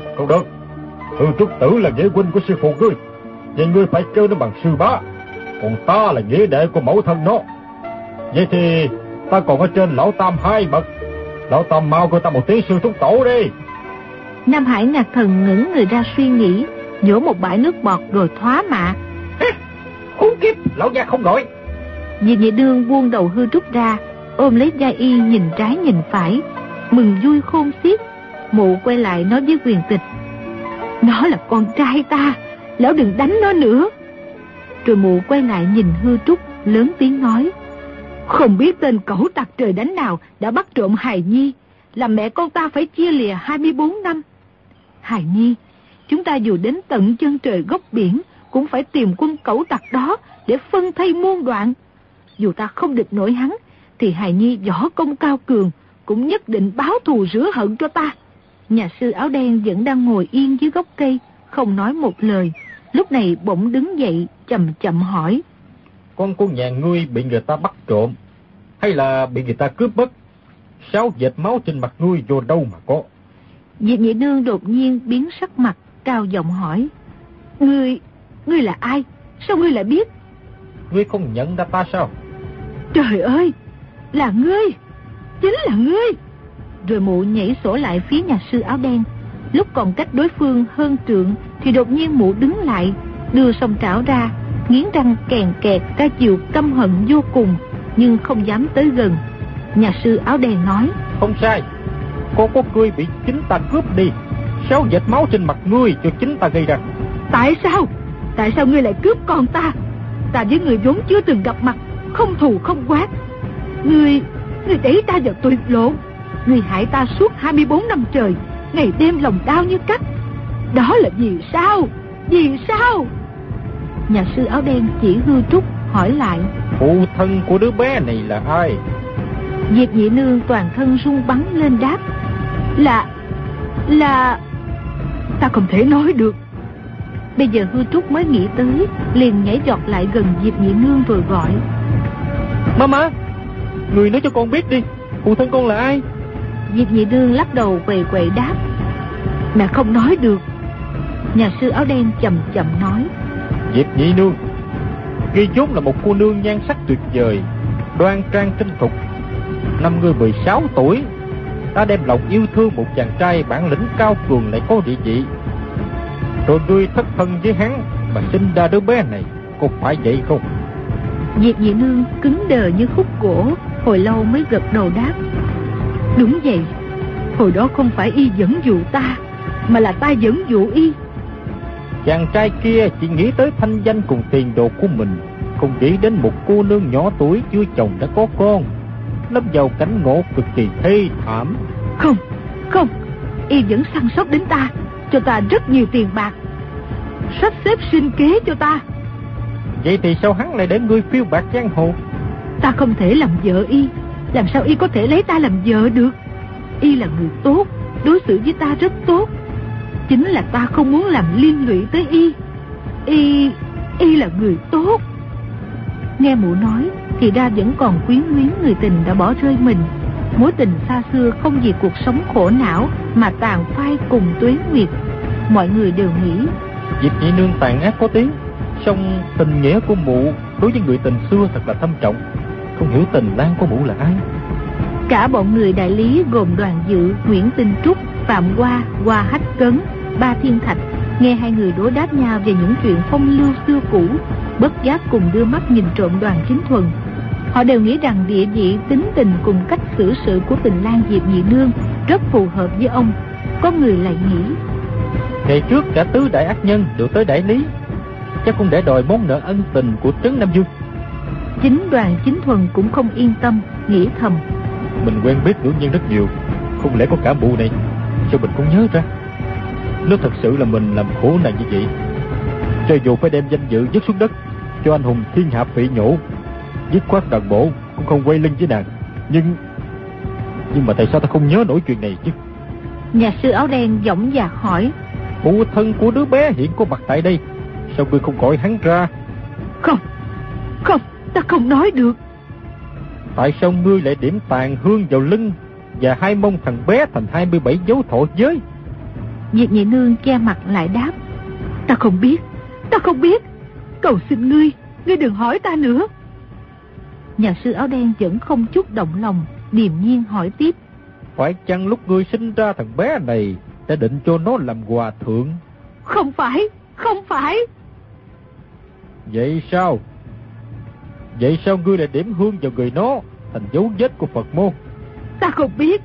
Speaker 5: Hư Trúc tử là nghĩa huynh của sư phụ ngươi, vậy ngươi phải kêu nó bằng sư bá. Còn ta là nghĩa đệ của mẫu thân nó. Vậy thì ta còn ở trên lão Tam 2 bậc. Lão Tam mau kêu ta một tiếng sư thúc tổ đi. Nam Hải Ngạc Thần ngẩng người ra suy nghĩ, nhổ một bãi nước bọt rồi thoá mạ.
Speaker 4: Khốn kiếp, lão gia không gọi.
Speaker 5: Diệp Nhị Nương buông đầu Hư Trúc ra, ôm lấy vai y nhìn trái nhìn phải, mừng vui khôn xiết. Mụ quay lại nói với Quyền Tịch. Nó là con trai ta, lão đừng đánh nó nữa. Rồi mụ quay lại nhìn Hư Trúc, lớn tiếng nói. Không biết tên cẩu tặc trời đánh nào đã bắt trộm Hài Nhi, làm mẹ con ta phải chia lìa 24 năm. Hài Nhi, chúng ta dù đến tận chân trời góc biển cũng phải tìm quân cẩu tặc đó để phân thây muôn đoạn. Dù ta không địch nổi hắn, thì Hài Nhi võ công cao cường, cũng nhất định báo thù rửa hận cho ta. Nhà sư áo đen vẫn đang ngồi yên dưới gốc cây, không nói một lời. Lúc này bỗng đứng dậy, chậm chậm hỏi.
Speaker 4: Con của nhà ngươi bị người ta bắt trộm, hay là bị người ta cướp mất? Sao vệt máu trên mặt ngươi vô đâu mà có?
Speaker 5: Diệp Nhị Nương đột nhiên biến sắc mặt, cao giọng hỏi. Ngươi là ai? Sao ngươi lại biết?
Speaker 4: Ngươi không nhận ra ta sao?
Speaker 5: Trời ơi, là ngươi, chính là ngươi. Rồi mụ nhảy sổ lại phía nhà sư áo đen. Lúc còn cách đối phương hơn trượng thì đột nhiên mụ đứng lại, đưa song trảo ra, nghiến răng kèn kẹt ra chiều căm hận vô cùng, nhưng không dám tới gần. Nhà sư áo đen nói:
Speaker 4: Không sai, con có ngươi bị chính ta cướp đi, 6 vệt máu trên mặt ngươi cho chính ta gây ra.
Speaker 5: Tại sao? Tại sao ngươi lại cướp con ta? Ta với người vốn chưa từng gặp mặt, không thù không oán. Ngươi đẩy ta vào tuyệt lộ. Ngươi hại ta suốt 24 năm trời, ngày đêm lòng đau như cắt. Đó là vì sao? Vì sao? Nhà sư áo đen chỉ Hư Trúc hỏi lại:
Speaker 4: Phụ thân của đứa bé này là ai?
Speaker 5: Diệp Nhị Nương toàn thân run bắn lên đáp: Là ta không thể nói được. Bây giờ Hư Trúc mới nghĩ tới, liền nhảy giọt lại gần Diệp Nhị Nương rồi gọi:
Speaker 4: Má, người nói cho con biết đi, phụ thân con là ai?
Speaker 5: Diệp Nhị Nương lắc đầu quầy quậy đáp: Mẹ không nói được. Nhà sư áo đen chậm chậm nói:
Speaker 4: Diệp Nhị Nương, ngươi vốn là một cô nương nhan sắc tuyệt vời, đoan trang tinh thục. Năm ngươi 16 tuổi, ta đem lòng yêu thương một chàng trai bản lĩnh cao cường lại có địa vị. Rồi ngươi thất thân với hắn mà sinh ra đứa bé này, có phải vậy không?
Speaker 5: Diệp Nhị Nương cứng đờ như khúc gỗ, hồi lâu mới gật đầu đáp: Đúng vậy, hồi đó không phải y dẫn dụ ta, mà là ta dẫn dụ y.
Speaker 4: Chàng trai kia chỉ nghĩ tới thanh danh cùng tiền đồ của mình, không nghĩ đến một cô nương nhỏ tuổi chưa chồng đã có con, lâm vào cảnh ngộ cực kỳ thê thảm.
Speaker 5: Không, y vẫn săn sóc đến ta, cho ta rất nhiều tiền bạc, sắp xếp sinh kế cho ta.
Speaker 4: Vậy thì sao hắn lại để ngươi phiêu bạt giang hồ?
Speaker 5: Ta không thể làm vợ y, làm sao y có thể lấy ta làm vợ được? Y là người tốt, đối xử với ta rất tốt. Chính là ta không muốn làm liên lụy tới y. Y là người tốt. Nghe mụ nói thì ra vẫn còn quyến luyến người tình đã bỏ rơi mình. Mối tình xa xưa không vì cuộc sống khổ não mà tàn phai cùng tuế nguyệt. Mọi người đều nghĩ
Speaker 4: Diệp Nhị Nương tàn ác có tiếng, song tình nghĩa của mụ đối với người tình xưa thật là thâm trọng. Không hiểu tình lang của mụ là ai.
Speaker 5: Cả bọn người đại lý gồm Đoàn Dự, Nguyễn Tinh Trúc, Phạm Hoa, Hoa Hách Cấn, Ba Thiên Thạch nghe hai người đối đáp nhau về những chuyện phong lưu xưa cũ, bất giác cùng đưa mắt nhìn trộm Đoàn Chính Thuần. Họ đều nghĩ rằng địa vị, tính tình cùng cách xử sự của tình lang Diệp Nhị Nương rất phù hợp với ông. Có người lại nghĩ
Speaker 4: ngày trước cả tứ đại ác nhân đều tới đại lý, chắc cũng để đòi món nợ ân tình của Trấn Nam Dương.
Speaker 5: Chính Đoàn Chính Thuần cũng không yên tâm, nghĩ thầm:
Speaker 3: Mình quen biết nữ nhân rất nhiều, không lẽ có cả mụ này? Sao mình không nhớ ra? Nếu thật sự là mình làm khổ nàng như vậy, cho dù phải đem danh dự vứt xuống đất cho anh hùng thiên hạ phỉ nhổ, dứt khoát toàn bộ cũng không quay lưng với nàng. Nhưng mà tại sao ta không nhớ nổi chuyện này chứ?
Speaker 5: Nhà sư áo đen dõng dạc hỏi:
Speaker 3: Phụ thân của đứa bé hiện có mặt tại đây, sao ngươi không gọi hắn ra?
Speaker 5: Không, ta không nói được.
Speaker 3: Tại sao ngươi lại điểm tàn hương vào lưng và hai mông thằng bé thành 27 dấu thọ giới?
Speaker 5: Diệp Nhị Nương che mặt lại đáp: Ta không biết. Cầu xin ngươi đừng hỏi ta nữa. Nhà sư áo đen vẫn không chút động lòng, điềm nhiên hỏi tiếp:
Speaker 3: Phải chăng lúc ngươi sinh ra thằng bé này đã định cho nó làm hòa thượng?
Speaker 5: Không phải.
Speaker 3: Vậy sao ngươi lại điểm hương vào người nó thành dấu vết của Phật môn?
Speaker 5: Ta không biết.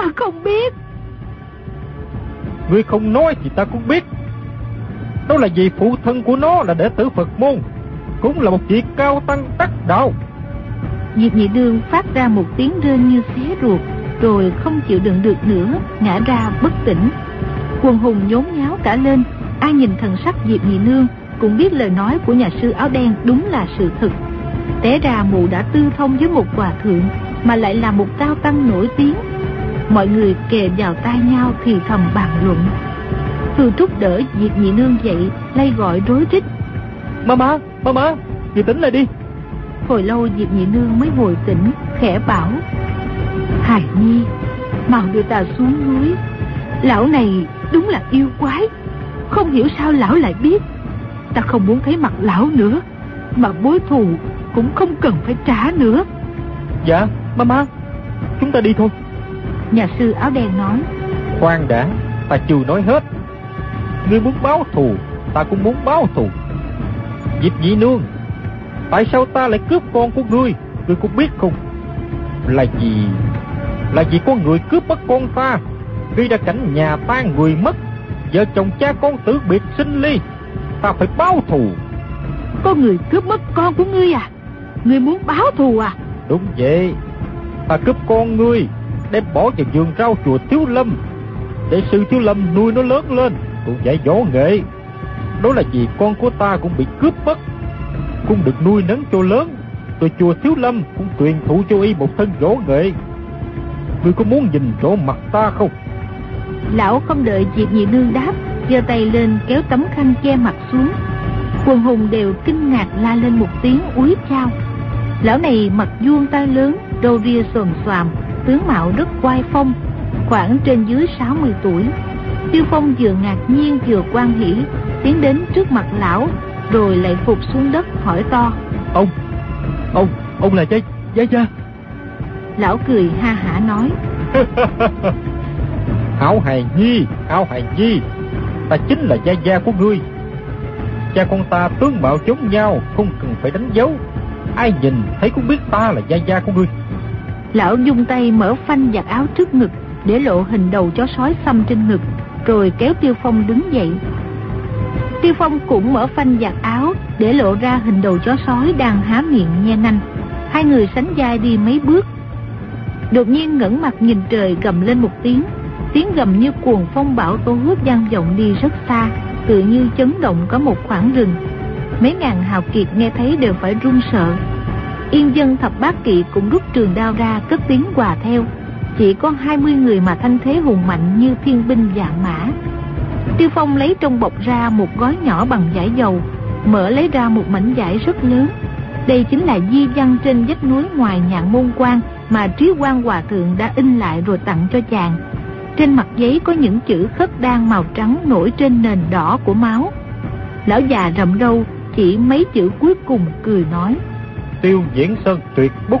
Speaker 3: Ngươi không nói thì ta cũng biết. Đó là vì phụ thân của nó là đệ tử Phật môn, cũng là một vị cao tăng đắc đạo.
Speaker 5: Diệp Nhị Nương phát ra một tiếng rên như xé ruột, rồi không chịu đựng được nữa, ngã ra bất tỉnh. Quần hùng nhốn nháo cả lên. Ai nhìn thần sắc Diệp Nhị Nương cũng biết lời nói của nhà sư áo đen đúng là sự thực. Té ra mụ đã tư thông với một hòa thượng, mà lại là một cao tăng nổi tiếng. Mọi người kề vào tai nhau thì thầm bàn luận. Hư Trúc đỡ Diệp Nhị Nương dậy, lay gọi rối rít:
Speaker 4: Mama, ngươi tỉnh lại đi.
Speaker 5: Hồi lâu Diệp Nhị Nương mới hồi tỉnh, khẽ bảo: Hài Nhi, mau đưa ta xuống núi. Lão này đúng là yêu quái, không hiểu sao lão lại biết. Ta không muốn thấy mặt lão nữa, mà mối thù cũng không cần phải trả nữa.
Speaker 4: Dạ, Mama, chúng ta đi thôi.
Speaker 5: Nhà sư áo đen nói:
Speaker 3: Khoan đã, ta chưa nói hết. Ngươi muốn báo thù, ta cũng muốn báo thù.
Speaker 4: Diệp Nhị Nương, tại sao ta lại cướp con của ngươi có biết không? Là vì có người cướp mất con ta, gây ra cảnh nhà tan người mất, vợ chồng cha con tử biệt sinh ly. Ta phải báo thù.
Speaker 5: Có người cướp mất con của ngươi à? Ngươi muốn báo thù à?
Speaker 4: Đúng vậy. Ta cướp con ngươi, đem bỏ vào vườn rau chùa Thiếu Lâm, để sư Thiếu Lâm nuôi nó lớn lên, cũng dạy võ nghệ. Đó là vì con của ta cũng bị cướp mất, cũng được nuôi nấng cho lớn, rồi chùa Thiếu Lâm cũng truyền thụ cho y một thân võ nghệ. Ngươi có muốn nhìn rõ mặt ta không?
Speaker 5: Lão không đợi Diệp Nhị Nương đáp, giơ tay lên kéo tấm khăn che mặt xuống. Quần hùng đều kinh ngạc la lên một tiếng úi chao. Lão này mặt vuông tay lớn, râu ria xồm xoàm, tướng mạo rất oai phong, khoảng trên dưới 60 tuổi. Tiêu Phong vừa ngạc nhiên vừa hoan hỉ, tiến đến trước mặt lão, rồi lại phục xuống đất hỏi to: Ông là Gia? Lão cười ha hả nói:
Speaker 4: Hảo hài nhi, ta chính là gia của ngươi. Cha con ta tướng mạo giống nhau, không cần phải đánh dấu, ai nhìn thấy cũng biết ta là gia của ngươi.
Speaker 5: Lão dùng tay mở phanh vạt áo trước ngực, để lộ hình đầu chó sói xăm trên ngực, rồi kéo Tiêu Phong đứng dậy. Tiêu Phong cũng mở phanh vạt áo, để lộ ra hình đầu chó sói đang há miệng nhe nanh. Hai người sánh vai đi mấy bước, đột nhiên ngẩng mặt nhìn trời, gầm lên một tiếng. Tiếng gầm như cuồng phong bão tố vang vọng đi rất xa, tự như chấn động cả một khoảng rừng. Mấy ngàn hào kiệt nghe thấy đều phải run sợ. Yên dân thập bát kỵ cũng rút trường đao ra, cất tiếng hòa theo. Chỉ có 20 người mà thanh thế hùng mạnh như thiên binh vạn mã. Tiêu Phong lấy trong bọc ra một gói nhỏ bằng vải dầu, mở lấy ra một mảnh vải rất lớn. Đây chính là di văn trên vách núi ngoài Nhạn Môn Quan mà Trí Quang Hòa Thượng đã in lại rồi tặng cho chàng. Trên mặt giấy có những chữ khất đan màu trắng nổi trên nền đỏ của máu. Lão già rậm râu chỉ mấy chữ cuối cùng, cười nói:
Speaker 4: Tiêu Diễn Sơn tuyệt bút.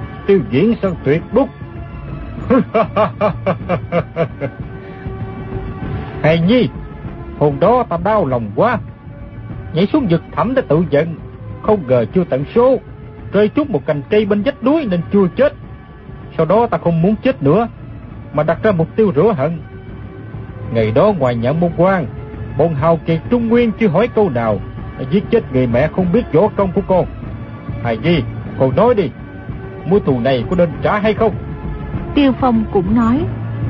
Speaker 4: Hài nhi, hôm đó ta đau lòng quá, nhảy xuống vực thẳm để tự giận, không ngờ chưa tận số, rơi trúng một cành cây bên vách núi nên chưa chết. Sau đó ta không muốn chết nữa, mà đặt ra mục tiêu rửa hận. Ngày đó ngoài Nhạn Môn Quan, bọn hào kiệt Trung Nguyên chưa hỏi câu nào đã giết chết người mẹ không biết võ công của con. Hài nhi, con nói đi, mối thù này có nên trả hay không?
Speaker 5: Tiêu Phong cũng nói: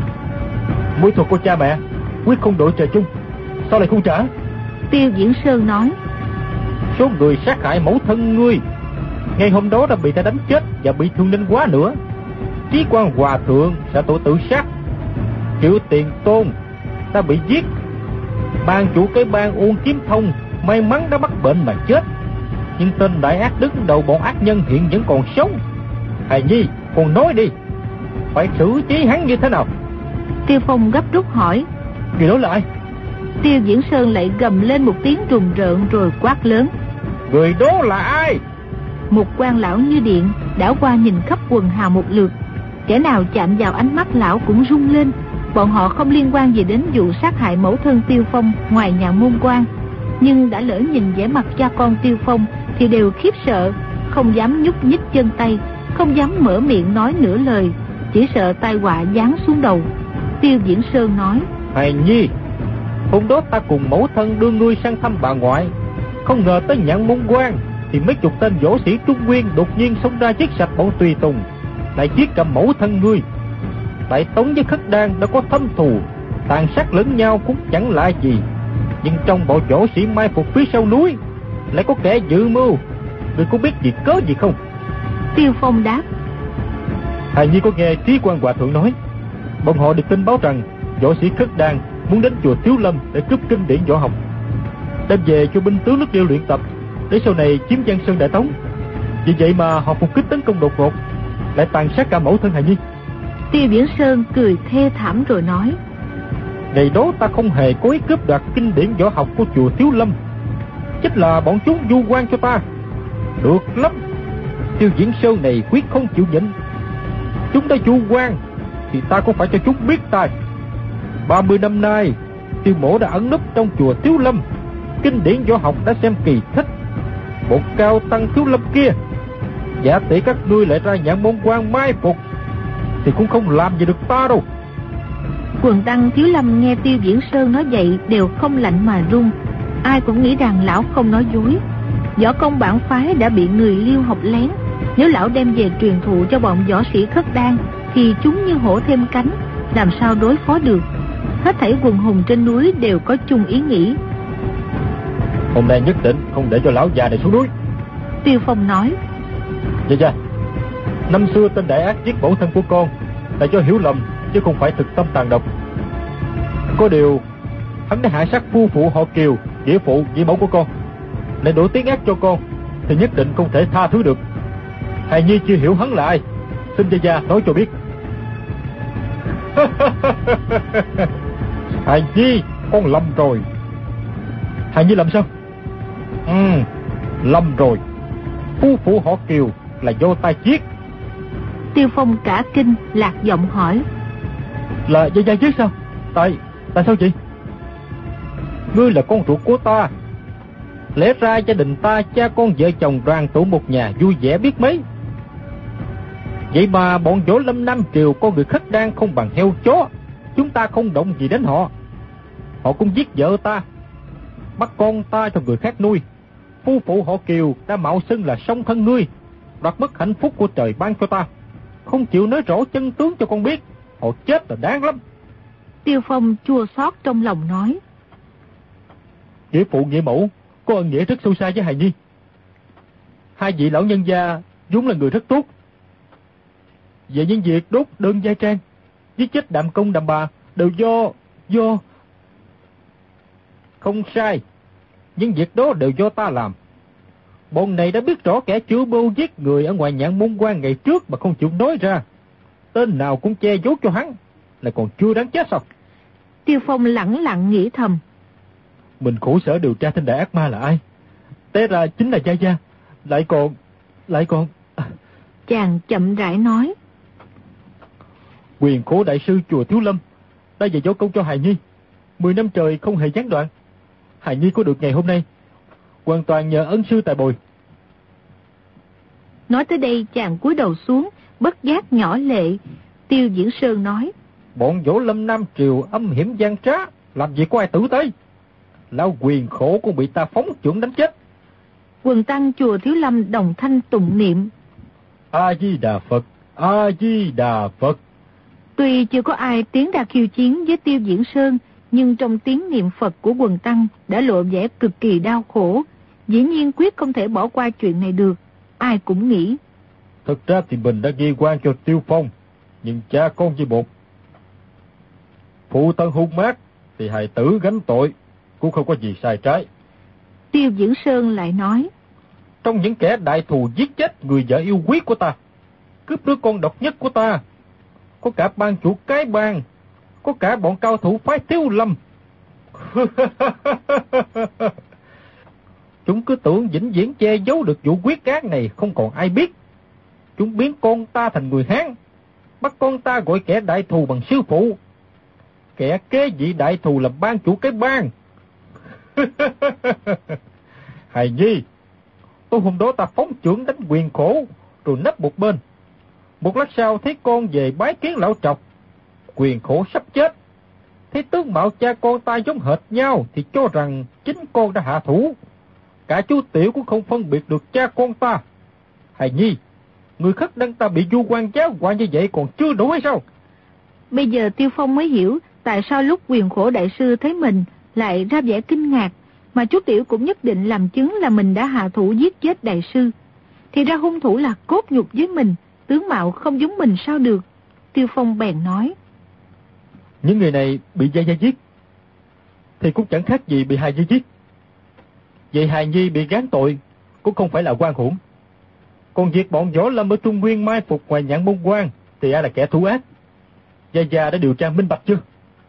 Speaker 4: Mối thù của cha mẹ quyết không đội trời chung, sao lại không trả?
Speaker 5: Tiêu Diễn Sơn nói:
Speaker 4: Số người sát hại mẫu thân ngươi ngày hôm đó đã bị ta đánh chết và bị thương nên quá nữa. Trí Quang Hòa Thượng sẽ tội tự sát. Triệu Tiền Tôn ta bị giết. Ban chủ cái bang Uông Kiếm Thông may mắn đã mắc bệnh mà chết, nhưng tên đại ác đứng đầu bọn ác nhân hiện vẫn còn sống. Hài nhi, con nói đi, phải xử trí hắn như thế nào?
Speaker 5: Tiêu Phong gấp rút hỏi:
Speaker 4: Người đó là ai?
Speaker 5: Tiêu Diễn Sơn lại gầm lên một tiếng rùng rợn rồi quát lớn:
Speaker 4: Người đó là ai?
Speaker 5: Một quan lão như điện đảo qua nhìn khắp quần hào một lượt, kẻ nào chạm vào ánh mắt lão cũng rung lên. Bọn họ không liên quan gì đến vụ sát hại mẫu thân Tiêu Phong ngoài Nhạn Môn Quan, nhưng đã lỡ nhìn vẻ mặt cha con Tiêu Phong thì đều khiếp sợ, không dám nhúc nhích chân tay, không dám mở miệng nói nửa lời, chỉ sợ tai họa giáng xuống đầu. Tiêu Diễn Sơn nói:
Speaker 4: Hài nhi, hôm đó ta cùng mẫu thân đưa ngươi sang thăm bà ngoại, không ngờ tới Nhạn Môn Quan thì mấy chục tên võ sĩ Trung Nguyên đột nhiên xông ra giết sạch bọn tùy tùng, lại giết cả mẫu thân ngươi. Đại Tống với Khất Đan đã có thâm thù, tàn sát lẫn nhau cũng chẳng lạ gì, nhưng trong bộ võ sĩ mai phục phía sau núi lại có kẻ dự mưu. Ngươi có biết gì cớ gì không?
Speaker 5: Tiêu Phong đáp:
Speaker 4: Hài nhi có nghe Trí Quang Hòa Thượng nói, bọn họ được tin báo rằng võ sĩ Khất Đan muốn đến chùa Thiếu Lâm để cướp kinh điển võ học, đem về cho binh tướng nước Liêu luyện tập, để sau này chiếm Giang Sơn Đại Tống. Vì vậy mà họ phục kích tấn công đột ngột, lại tàn sát cả mẫu thân Hài nhi.
Speaker 5: Tiêu Viễn Sơn cười thê thảm rồi nói:
Speaker 4: Ngày đó ta không hề có ý cướp đoạt kinh điển võ học của chùa Thiếu Lâm, chắc là bọn chúng vu oan cho ta. Được lắm, Tiêu Viễn Sơn này quyết không chịu nhịn. Chúng ta vu oan thì ta cũng phải cho chúng biết ta. 30 năm nay Tiêu mỗ đã ẩn núp trong chùa Thiếu Lâm, kinh điển võ học đã xem kỳ thích, Một Cao Tăng Thiếu Lâm kia, giả tỷ các ngươi lại ra Nhạn Môn Quan mai phục thì cũng không làm gì được ta đâu.
Speaker 5: Quần tăng Thiếu Lâm nghe Tiêu Diễn Sơn nói vậy đều không lạnh mà run. Ai cũng nghĩ rằng lão không nói dối. Võ công bản phái đã bị người Liêu học lén, nếu lão đem về truyền thụ cho bọn võ sĩ Khất Đan thì chúng như hổ thêm cánh, làm sao đối phó được. Hết thảy quần hùng trên núi đều có chung ý nghĩ.
Speaker 3: Hôm nay nhất định không để cho lão già này xuống núi.
Speaker 5: Tiêu Phong nói:
Speaker 3: Dạ, năm xưa tên đại ác giết mẫu thân của con là do hiểu lầm, chứ không phải thực tâm tàn độc. Có điều hắn đã hạ sát phu phụ họ Kiều, nghĩa phụ nghĩa mẫu của con, nên đổ tiếng ác cho con thì nhất định không thể tha thứ được. Hài Nhi chưa hiểu hắn là ai, xin gia nói cho biết. Hài Nhi, con lầm rồi. Hài Nhi làm sao? Lầm rồi. Phu phụ họ Kiều là do ta giết.
Speaker 5: Tiêu Phong cả kinh, lạc giọng hỏi:
Speaker 3: Là gia giết sao? Tại sao chị?
Speaker 4: Ngươi là con ruột của ta, lẽ ra gia đình ta cha con vợ chồng đoàn tụ một nhà vui vẻ biết mấy. Vậy mà bọn Võ Lâm Nam Triều con người Khất Đan không bằng heo chó, chúng ta không động gì đến họ. Họ cũng giết vợ ta, bắt con ta cho người khác nuôi. Phu phụ họ Kiều đã mạo xưng là song thân ngươi, đoạt mất hạnh phúc của trời ban cho ta, không chịu nói rõ chân tướng cho con biết. Họ chết là đáng lắm.
Speaker 5: Tiêu Phong chua xót trong lòng nói:
Speaker 3: Nghĩa phụ nghĩa mẫu có ân nghĩa rất sâu xa với Hài Nhi. Hai vị lão nhân gia vốn là người rất tốt. Về những việc đốt đơn giai trang, giết chết Đạm Công Đạm Bà đều do không sai. Những việc đó đều do ta làm. Bọn này đã biết rõ kẻ chủ mưu giết người ở ngoài Nhạn Môn Quan ngày trước mà không chịu nói ra. Tên nào cũng che giấu cho hắn, lại còn chưa đáng chết sao?
Speaker 5: Tiêu Phong lẳng lặng nghĩ thầm:
Speaker 3: Mình khổ sở điều tra tên đại ác ma là ai, té ra chính là Gia. Lại còn
Speaker 5: Chàng chậm rãi nói:
Speaker 3: Quyền khổ đại sư chùa Thiếu Lâm đã dạy võ công cho Hài Nhi 10 năm trời không hề gián đoạn. Hài Nhi có được ngày hôm nay hoàn toàn nhờ ân sư tài bồi.
Speaker 5: Nói tới đây chàng cúi đầu xuống, bất giác nhỏ lệ. Tiêu Diễn Sơn nói:
Speaker 4: Bọn Võ Lâm Nam Triều âm hiểm gian trá, làm gì có ai tử tế. Lão Quyền khổ cũng bị ta phóng chưởng đánh chết.
Speaker 5: Quần tăng chùa Thiếu Lâm đồng thanh tụng niệm:
Speaker 3: A Di Đà Phật, A Di Đà Phật.
Speaker 5: Tuy chưa có ai tiến ra khiêu chiến với Tiêu Diễn Sơn, nhưng trong tiếng niệm Phật của quần tăng đã lộ vẻ cực kỳ đau khổ. Dĩ nhiên quyết không thể bỏ qua chuyện này được. Ai cũng nghĩ:
Speaker 3: Thật ra thì mình đã ghi quan cho Tiêu Phong, nhưng cha con như một. Phụ thân hung mát thì hài tử gánh tội, cũng không có gì sai trái.
Speaker 5: Tiêu Diễn Sơn lại nói:
Speaker 4: Trong những kẻ đại thù giết chết người vợ yêu quý của ta, cướp đứa con độc nhất của ta, có cả ban chủ cái bang, có cả bọn cao thủ phái Thiếu Lâm. Chúng cứ tưởng vĩnh viễn che giấu được vụ quyết ác này không còn ai biết. Chúng biến con ta thành người Hán, bắt con ta gọi kẻ đại thù bằng sư phụ, kẻ kế vị đại thù là ban chủ cái bang.
Speaker 3: Hài Nhi,
Speaker 4: Tôi hôm đó ta phóng chưởng đánh Quyền khổ rồi nấp một bên. Một lát sau thấy con về bái kiến lão trọc. Quyền khổ sắp chết, thấy tướng mạo cha con ta giống hệt nhau thì cho rằng chính con đã hạ thủ. Cả chú Tiểu cũng không phân biệt được cha con ta. Hài Nhi, người Khất Đan ta bị vu quan giáo quả như vậy còn chưa đủ hay sao?
Speaker 5: Bây giờ Tiêu Phong mới hiểu tại sao lúc Quyền khổ đại sư thấy mình lại ra vẻ kinh ngạc, mà chú Tiểu cũng nhất định làm chứng là mình đã hạ thủ giết chết đại sư. Thì ra hung thủ là cốt nhục với mình, tướng mạo không giống mình sao được. Tiêu Phong bèn nói:
Speaker 3: Những người này bị Gia giết thì cũng chẳng khác gì bị Hài Nhi giết. Vậy Hài Nhi bị gán tội cũng không phải là oan uổng. Còn việc bọn Võ Lâm ở Trung Nguyên mai phục ngoài Nhạn Môn Quan thì ai là kẻ thù ác? Gia đã điều tra minh bạch chưa?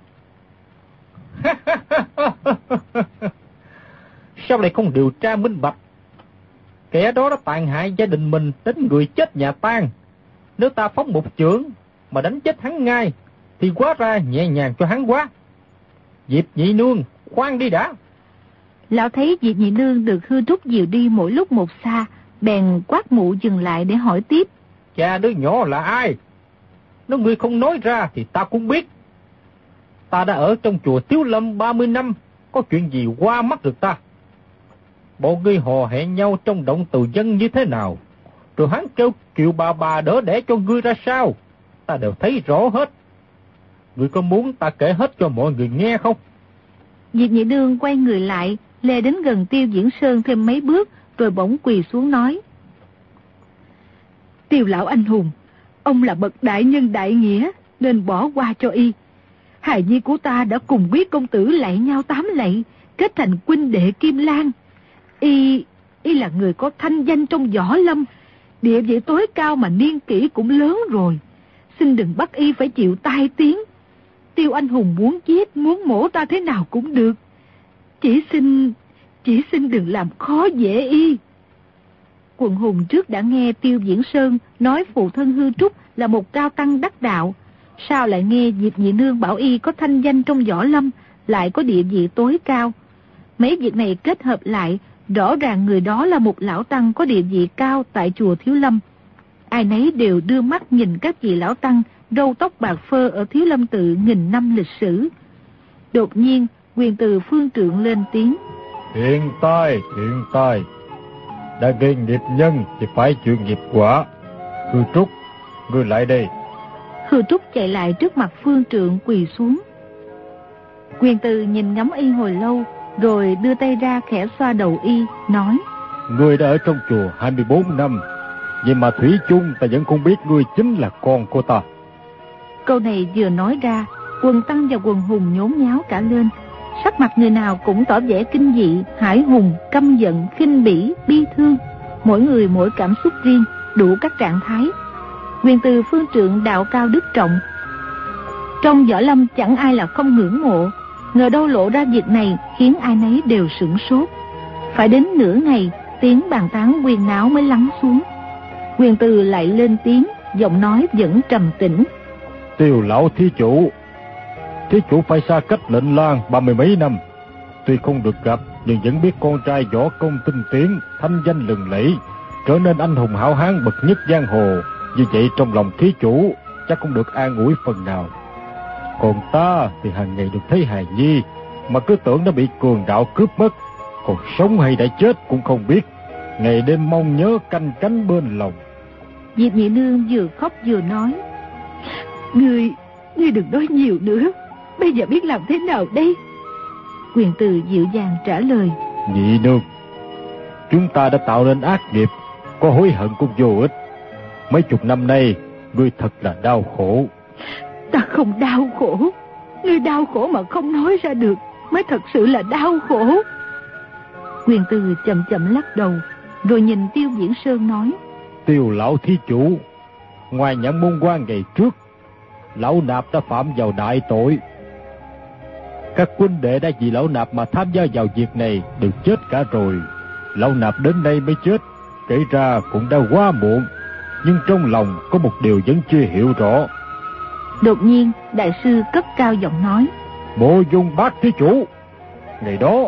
Speaker 4: Sao lại không điều tra minh bạch? Kẻ đó đã tàn hại gia đình mình đến người chết nhà tan. Nếu ta phóng một chưởng mà đánh chết hắn ngay thì quá ra nhẹ nhàng cho hắn quá. Diệp nhị nương, khoan đi đã.
Speaker 5: Lão thấy Diệp Nhị Nương được Hư Trúc dìu đi mỗi lúc một xa, bèn quát mụ dừng lại để hỏi tiếp.
Speaker 4: Cha đứa nhỏ là ai? Nếu ngươi không nói ra thì ta cũng biết. Ta đã ở trong chùa Tiếu Lâm 30 năm, có chuyện gì qua mắt được ta? Bộ ngươi hò hẹn nhau trong động từ dân như thế nào? Rồi hắn kêu Kiều bà đỡ đẻ cho ngươi ra sao? Ta đều thấy rõ hết. Ngươi có muốn ta kể hết cho mọi người nghe không?
Speaker 5: Diệp Nhị Nương quay người lại, lê đến gần Tiêu Diễn Sơn thêm mấy bước, rồi bỗng quỳ xuống nói. Tiêu lão anh hùng, ông là bậc đại nhân đại nghĩa, nên bỏ qua cho y. Hài nhi của ta đã cùng Quý công tử lạy nhau 8 lạy, kết thành huynh đệ Kim Lan. Y là người có thanh danh trong võ lâm, địa vị tối cao mà niên kỷ cũng lớn rồi. Xin đừng bắt y phải chịu tai tiếng. Tiêu anh hùng muốn giết, muốn mổ ta thế nào cũng được. Chỉ xin đừng làm khó dễ y. Quần hùng trước đã nghe Tiêu Diễn Sơn nói phụ thân Hư Trúc là một cao tăng đắc đạo. Sao lại nghe Diệp Nhị Nương bảo y có thanh danh trong võ lâm, lại có địa vị tối cao? Mấy việc này kết hợp lại, rõ ràng người đó là một lão tăng có địa vị cao tại chùa Thiếu Lâm. Ai nấy đều đưa mắt nhìn các vị lão tăng râu tóc bạc phơ ở Thiếu Lâm tự nghìn năm lịch sử. Đột nhiên, Quyền Từ Phương Trượng lên tiếng.
Speaker 3: Hiện tại, đã gây nghiệp nhân thì phải chịu nghiệp quả. Hư Trúc, ngươi lại đây.
Speaker 5: Hư Trúc chạy lại trước mặt Phương Trượng quỳ xuống. Quyền Từ nhìn ngắm y hồi lâu, rồi đưa tay ra khẽ xoa đầu y, nói.
Speaker 3: Ngươi đã ở trong chùa 24 năm, nhưng mà thủy chung ta vẫn không biết ngươi chính là con của ta.
Speaker 5: Câu này vừa nói ra, quần tăng và quần hùng nhốn nháo cả lên. Sắc mặt người nào cũng tỏ vẻ kinh dị, hải hùng, căm giận, khinh bỉ, bi thương. Mỗi người mỗi cảm xúc riêng, đủ các trạng thái. Quyền Từ Phương Trượng đạo cao đức trọng, trong võ lâm chẳng ai là không ngưỡng mộ. Ngờ đâu lộ ra việc này khiến ai nấy đều sửng sốt. Phải đến nửa ngày, tiếng bàn tán huyên náo mới lắng xuống. Quyền Từ lại lên tiếng, giọng nói vẫn trầm tĩnh.
Speaker 3: Tiêu lão thí chủ phải xa cách Lệnh Lang 30 mấy năm. Tuy không được gặp, nhưng vẫn biết con trai võ công tinh tiến, thanh danh lừng lẫy, trở nên anh hùng hảo hán bậc nhất giang hồ. Như vậy trong lòng thí chủ chắc cũng được an ủi phần nào. Còn ta thì hàng ngày được thấy hài nhi, mà cứ tưởng nó bị cường đạo cướp mất, còn sống hay đã chết cũng không biết. Ngày đêm mong nhớ canh cánh bên lòng.
Speaker 5: Diệp Nhị Nương vừa khóc vừa nói. Ngươi đừng nói nhiều nữa, bây giờ biết làm thế nào đây? Quyền Từ dịu dàng trả lời.
Speaker 3: Nhị nương, chúng ta đã tạo nên ác nghiệp, có hối hận cũng vô ích. Mấy chục năm nay, ngươi thật là đau khổ.
Speaker 5: Ta không đau khổ. Ngươi đau khổ mà không nói ra được, mới thật sự là đau khổ. Quyền Từ chậm chậm lắc đầu, rồi nhìn Tiêu Diễn Sơn nói.
Speaker 3: Tiêu lão thí chủ, ngoài nhận môn quan ngày trước, lão nạp đã phạm vào đại tội. Các huynh đệ đã vì lão nạp mà tham gia vào việc này đều chết cả rồi. Lão nạp đến nay mới chết, kể ra cũng đã quá muộn, nhưng trong lòng có một điều vẫn chưa hiểu rõ.
Speaker 5: Đột nhiên đại sư cất cao giọng nói.
Speaker 3: Mộ Dung Bác thí chủ, ngày đó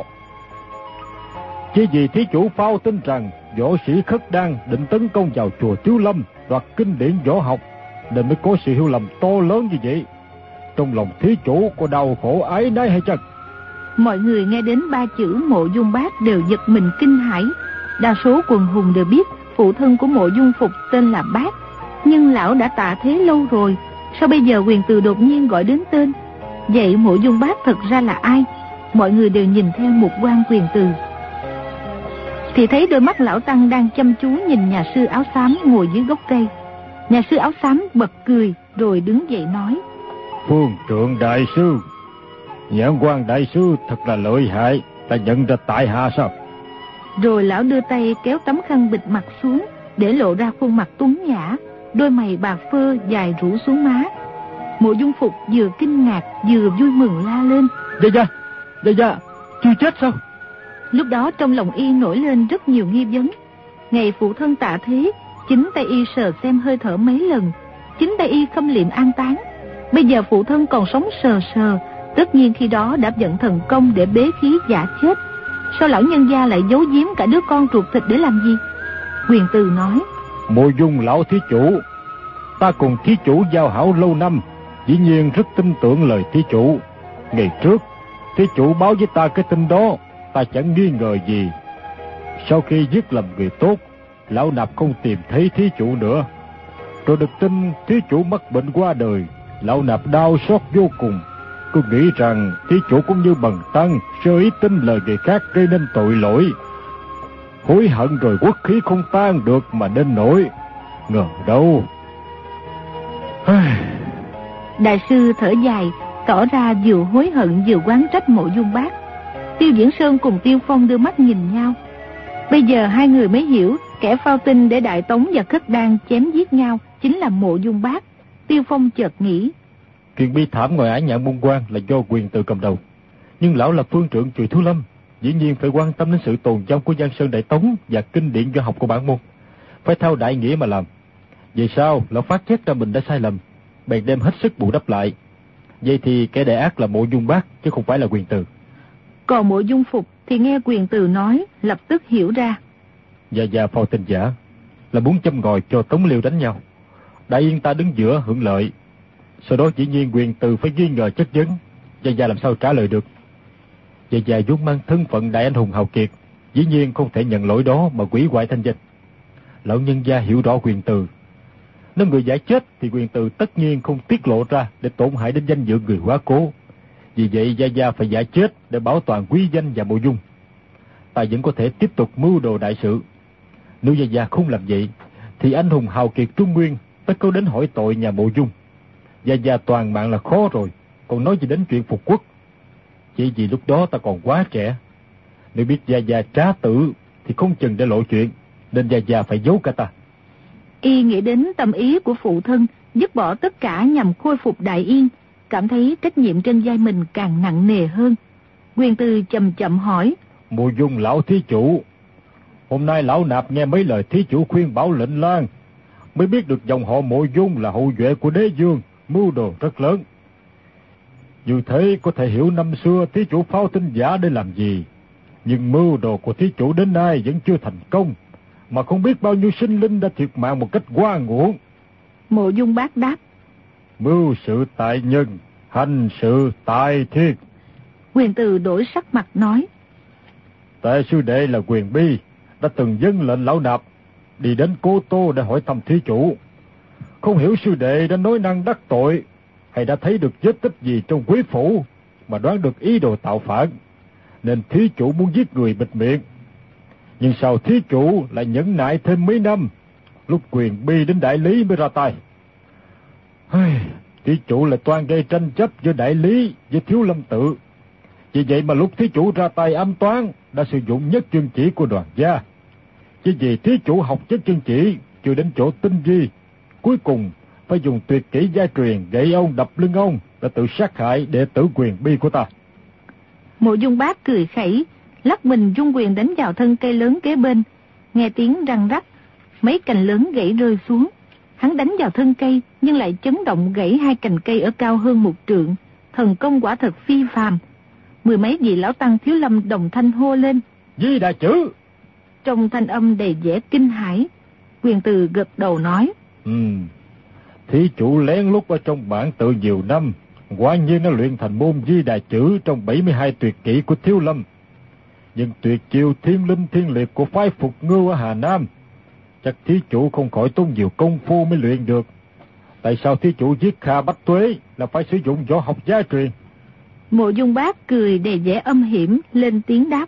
Speaker 3: chỉ vì thí chủ phao tin rằng võ sĩ Khất Đan định tấn công vào chùa Tiếu Lâm, đoạt kinh điển võ học, nên mới có sự hiểu lầm to lớn như vậy. Trong lòng thí chủ có đau khổ ái nái hay chăng?
Speaker 5: Mọi người nghe đến 3 chữ Mộ Dung Bác đều giật mình kinh hãi. Đa số quần hùng đều biết phụ thân của Mộ Dung Phục tên là Bác, nhưng lão đã tạ thế lâu rồi, sao bây giờ Quyền Từ đột nhiên gọi đến tên? Vậy Mộ Dung Bác thật ra là ai? Mọi người đều nhìn theo Mục Quan Quyền Từ, thì thấy đôi mắt lão tăng đang chăm chú nhìn nhà sư áo xám ngồi dưới gốc cây. Nhà sư áo xám bật cười rồi đứng dậy nói.
Speaker 3: Phương Trượng đại sư, Nhãn Quan đại sư thật là lợi hại, ta nhận ra tại hạ sao?
Speaker 5: Rồi lão đưa tay kéo tấm khăn bịt mặt xuống, để lộ ra khuôn mặt tuấn nhã, đôi mày bạc phơ dài rũ xuống má. Mộ Dung Phục vừa kinh ngạc vừa vui mừng la lên. Dạ, chưa chết sao? Lúc đó trong lòng y nổi lên rất nhiều nghi vấn. Ngày phụ thân tạ thế, chính tay y sờ xem hơi thở mấy lần, chính tay y khâm liệm an táng. Bây giờ phụ thân còn sống sờ sờ, tất nhiên khi đó đã vận thần công để bế khí giả chết. Sao lão nhân gia lại giấu giếm cả đứa con ruột thịt để làm gì? Quyền Từ nói:
Speaker 3: Mộ Dung lão thí chủ, ta cùng thí chủ giao hảo lâu năm, dĩ nhiên rất tin tưởng lời thí chủ. Ngày trước thí chủ báo với ta cái tin đó, ta chẳng nghi ngờ gì. Sau khi giết lầm người tốt, lão nạp không tìm thấy thí chủ nữa. Rồi được tin thí chủ mắc bệnh qua đời, lão nạp đau xót vô cùng. Cứ nghĩ rằng thí chủ cũng như Bần tăng, sơ ý tin lời người khác gây nên tội lỗi, hối hận rồi uất khí không tan được mà nên nổi. Ngờ đâu.
Speaker 5: Đại sư thở dài, tỏ ra vừa hối hận vừa oán trách Mộ Dung Bác. Tiêu Diễn Sơn cùng Tiêu Phong đưa mắt nhìn nhau. Bây giờ hai người mới hiểu kẻ phao tin để Đại Tống và Khất Đan chém giết nhau chính là Mộ Dung Bác. Tiêu Phong chợt nghĩ,
Speaker 3: chuyện bi thảm ngoài Ải Nhạn Môn Quan là do Quyền Từ cầm đầu, nhưng lão là phương trượng Trùy Thú Lâm, dĩ nhiên phải quan tâm đến sự tồn vong của Giang Sơn Đại Tống và kinh điển võ học của bản môn, phải theo đại nghĩa mà làm. Vì sao lão phát giác ra mình đã sai lầm, bèn đem hết sức bù đắp lại. Vậy thì kẻ đại ác là Mộ Dung Bác chứ không phải là Quyền Từ.
Speaker 5: Còn Mộ Dung Phục thì nghe Quyền Từ nói, lập tức hiểu ra.
Speaker 3: Gia phao tin giả là muốn châm ngòi cho Tống Liêu đánh nhau. Đại Yên ta đứng giữa hưởng lợi, sau đó dĩ nhiên Quyền Từ phải nghi ngờ chất vấn. Gia làm sao trả lời được? Gia vốn mang thân phận đại anh hùng hào kiệt, dĩ nhiên không thể nhận lỗi đó mà hủy hoại thanh danh. Lão nhân gia hiểu rõ Quyền Từ, nếu người giả chết thì Quyền Từ tất nhiên không tiết lộ ra để tổn hại đến danh dự người quá cố. Vì vậy Gia phải giả chết để bảo toàn quý danh và Mộ Dung. Ta vẫn có thể tiếp tục mưu đồ đại sự. Nếu Gia không làm vậy thì anh hùng hào kiệt Trung Nguyên tất có đến hỏi tội nhà Mộ Dung. Gia toàn mạng là khó rồi, còn nói gì đến chuyện phục quốc. Chỉ vì lúc đó ta còn quá trẻ, nếu biết Gia trá tử thì không chừng để lộ chuyện, nên Gia phải giấu cả ta.
Speaker 5: Y nghĩ đến tâm ý của phụ thân, dứt bỏ tất cả nhằm khôi phục Đại Yên, cảm thấy trách nhiệm trên vai mình càng nặng nề hơn. Quyền Từ chậm chậm hỏi:
Speaker 3: Mộ Dung lão thí chủ, hôm nay lão nạp nghe mấy lời thí chủ khuyên bảo lệnh lang, mới biết được dòng họ Mộ Dung là hậu duệ của đế vương, mưu đồ rất lớn. Như thế có thể hiểu năm xưa thí chủ phao tin giả để làm gì, nhưng mưu đồ của thí chủ đến nay vẫn chưa thành công, mà không biết bao nhiêu sinh linh đã thiệt mạng một cách oan uổng.
Speaker 5: Mộ Dung Bác đáp:
Speaker 3: Mưu sự tại nhân, hành sự tại thiên.
Speaker 5: Quyền Từ đổi sắc mặt nói:
Speaker 3: Tề sư đệ là Quyền Bi đã từng dâng lệnh lão nạp đi đến Cô Tô để hỏi thăm thí chủ. Không hiểu sư đệ đã nói năng đắc tội, hay đã thấy được vết tích gì trong quý phủ mà đoán được ý đồ tạo phản, nên thí chủ muốn giết người bịt miệng. Nhưng sao thí chủ lại nhẫn nại thêm mấy năm, lúc Quyền Bi đến Đại Lý mới ra tay. Thí chủ lại toan gây tranh chấp giữa Đại Lý với Thiếu Lâm Tự. Vì vậy mà lúc thí chủ ra tay ám toán đã sử dụng nhất chương chỉ của Đoàn gia. Chỉ vì thí chủ học nhất chương chỉ chưa đến chỗ tinh vi, cuối cùng phải dùng tuyệt kỹ gia truyền gậy ông đập lưng ông, đã tự sát hại đệ tử Quyền Bi của ta.
Speaker 5: Mộ Dung Bác cười khẩy, lắc mình dung quyền đánh vào thân cây lớn kế bên. Nghe tiếng răng rắc, mấy cành lớn gãy rơi xuống. Hắn đánh vào thân cây nhưng lại chấn động gãy hai cành cây ở cao hơn 1 trượng. Thần công quả thật phi phàm. 10 mấy vị lão tăng Thiếu Lâm đồng thanh hô lên:
Speaker 3: Di Đà Chữ!
Speaker 5: Trong thanh âm đầy vẻ kinh hãi. Quyền Từ gật đầu nói:
Speaker 3: Thí chủ lén lút ở trong bản tự nhiều năm, quả nhiên nó luyện thành môn Di Đà Chữ trong 72 tuyệt kỹ của Thiếu Lâm. Nhưng tuyệt chiêu thiên linh thiên liệt của phái Phục Ngưu ở Hà Nam, chắc thí chủ không khỏi tốn nhiều công phu mới luyện được. Tại sao thí chủ giết Kha Bách Tuế là phải sử dụng võ học gia truyền?
Speaker 5: Mộ Dung Bác cười đầy vẻ âm hiểm, lên tiếng đáp: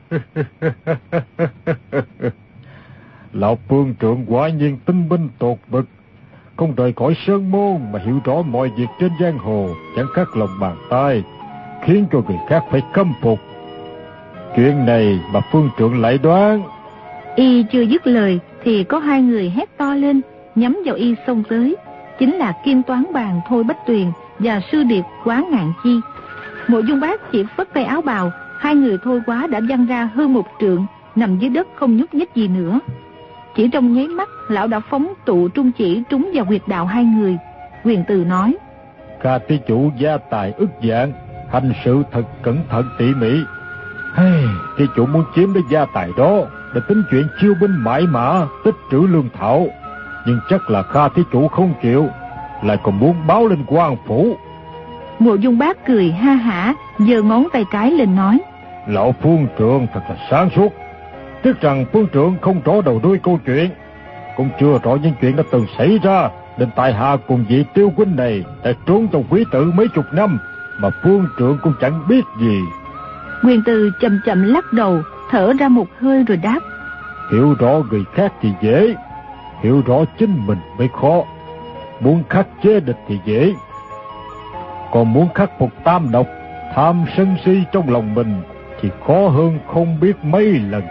Speaker 3: Lão phương trượng quả nhiên tinh binh tột bậc, không rời khỏi sơn môn mà hiểu rõ mọi việc trên giang hồ, chẳng khác lòng bàn tay, khiến cho người khác phải khâm phục. Chuyện này mà phương trượng lại đoán.
Speaker 5: Y chưa dứt lời thì có hai người hét to lên, nhắm vào Y xông tới, chính là Kim Toán Bàn Thôi Bách Tuyền và Sư Điệp Quá Ngạn Chi. Mộ Dung Bác chỉ phất tay áo bào, hai người Thôi Quá đã văng ra hơn 1 trượng, nằm dưới đất không nhúc nhích gì nữa. Chỉ trong nháy mắt, lão đã phóng tụ trung chỉ trúng vào huyệt đạo hai người. Quyền Từ nói:
Speaker 3: Kha thí chủ gia tài ức dạng, hành sự thật cẩn thận tỉ mỉ, Thí chủ muốn chiếm lấy gia tài đó để tính chuyện chiêu binh mãi mã, tích trữ lương thảo, nhưng chắc là Kha thí chủ không chịu, lại còn muốn báo lên quan phủ.
Speaker 5: Mộ Dung Bác cười ha hả, giơ ngón tay cái lên nói:
Speaker 3: Lão phương trượng thật là sáng suốt. Tiếc rằng phương trượng không rõ đầu đuôi câu chuyện, cũng chưa rõ những chuyện đã từng xảy ra, nên tại hạ cùng vị Tiêu huynh này đã trốn trong quý tử mấy chục năm mà phương trượng cũng chẳng biết gì.
Speaker 5: Nguyên Từ chậm chậm lắc đầu, thở ra một hơi rồi đáp:
Speaker 3: Hiểu rõ người khác thì dễ, hiểu rõ chính mình mới khó. Muốn khắc chế địch thì dễ, còn muốn khắc phục tam độc, tham sân si trong lòng mình thì khó hơn không biết mấy lần.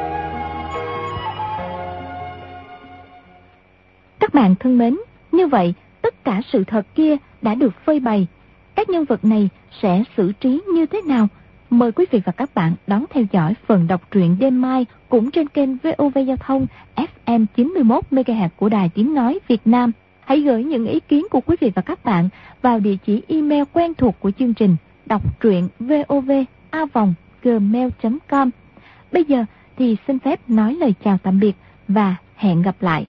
Speaker 1: Các bạn thân mến, như vậy tất cả sự thật kia đã được phơi bày. Các nhân vật này sẽ xử trí như thế nào? Mời quý vị và các bạn đón theo dõi phần đọc truyện đêm mai cũng trên kênh VOV Giao thông FM 91 MHz của Đài Tiếng nói Việt Nam. Hãy gửi những ý kiến của quý vị và các bạn vào địa chỉ email quen thuộc của chương trình đọc truyện vova@gmail.com. Bây giờ thì xin phép nói lời chào tạm biệt và hẹn gặp lại.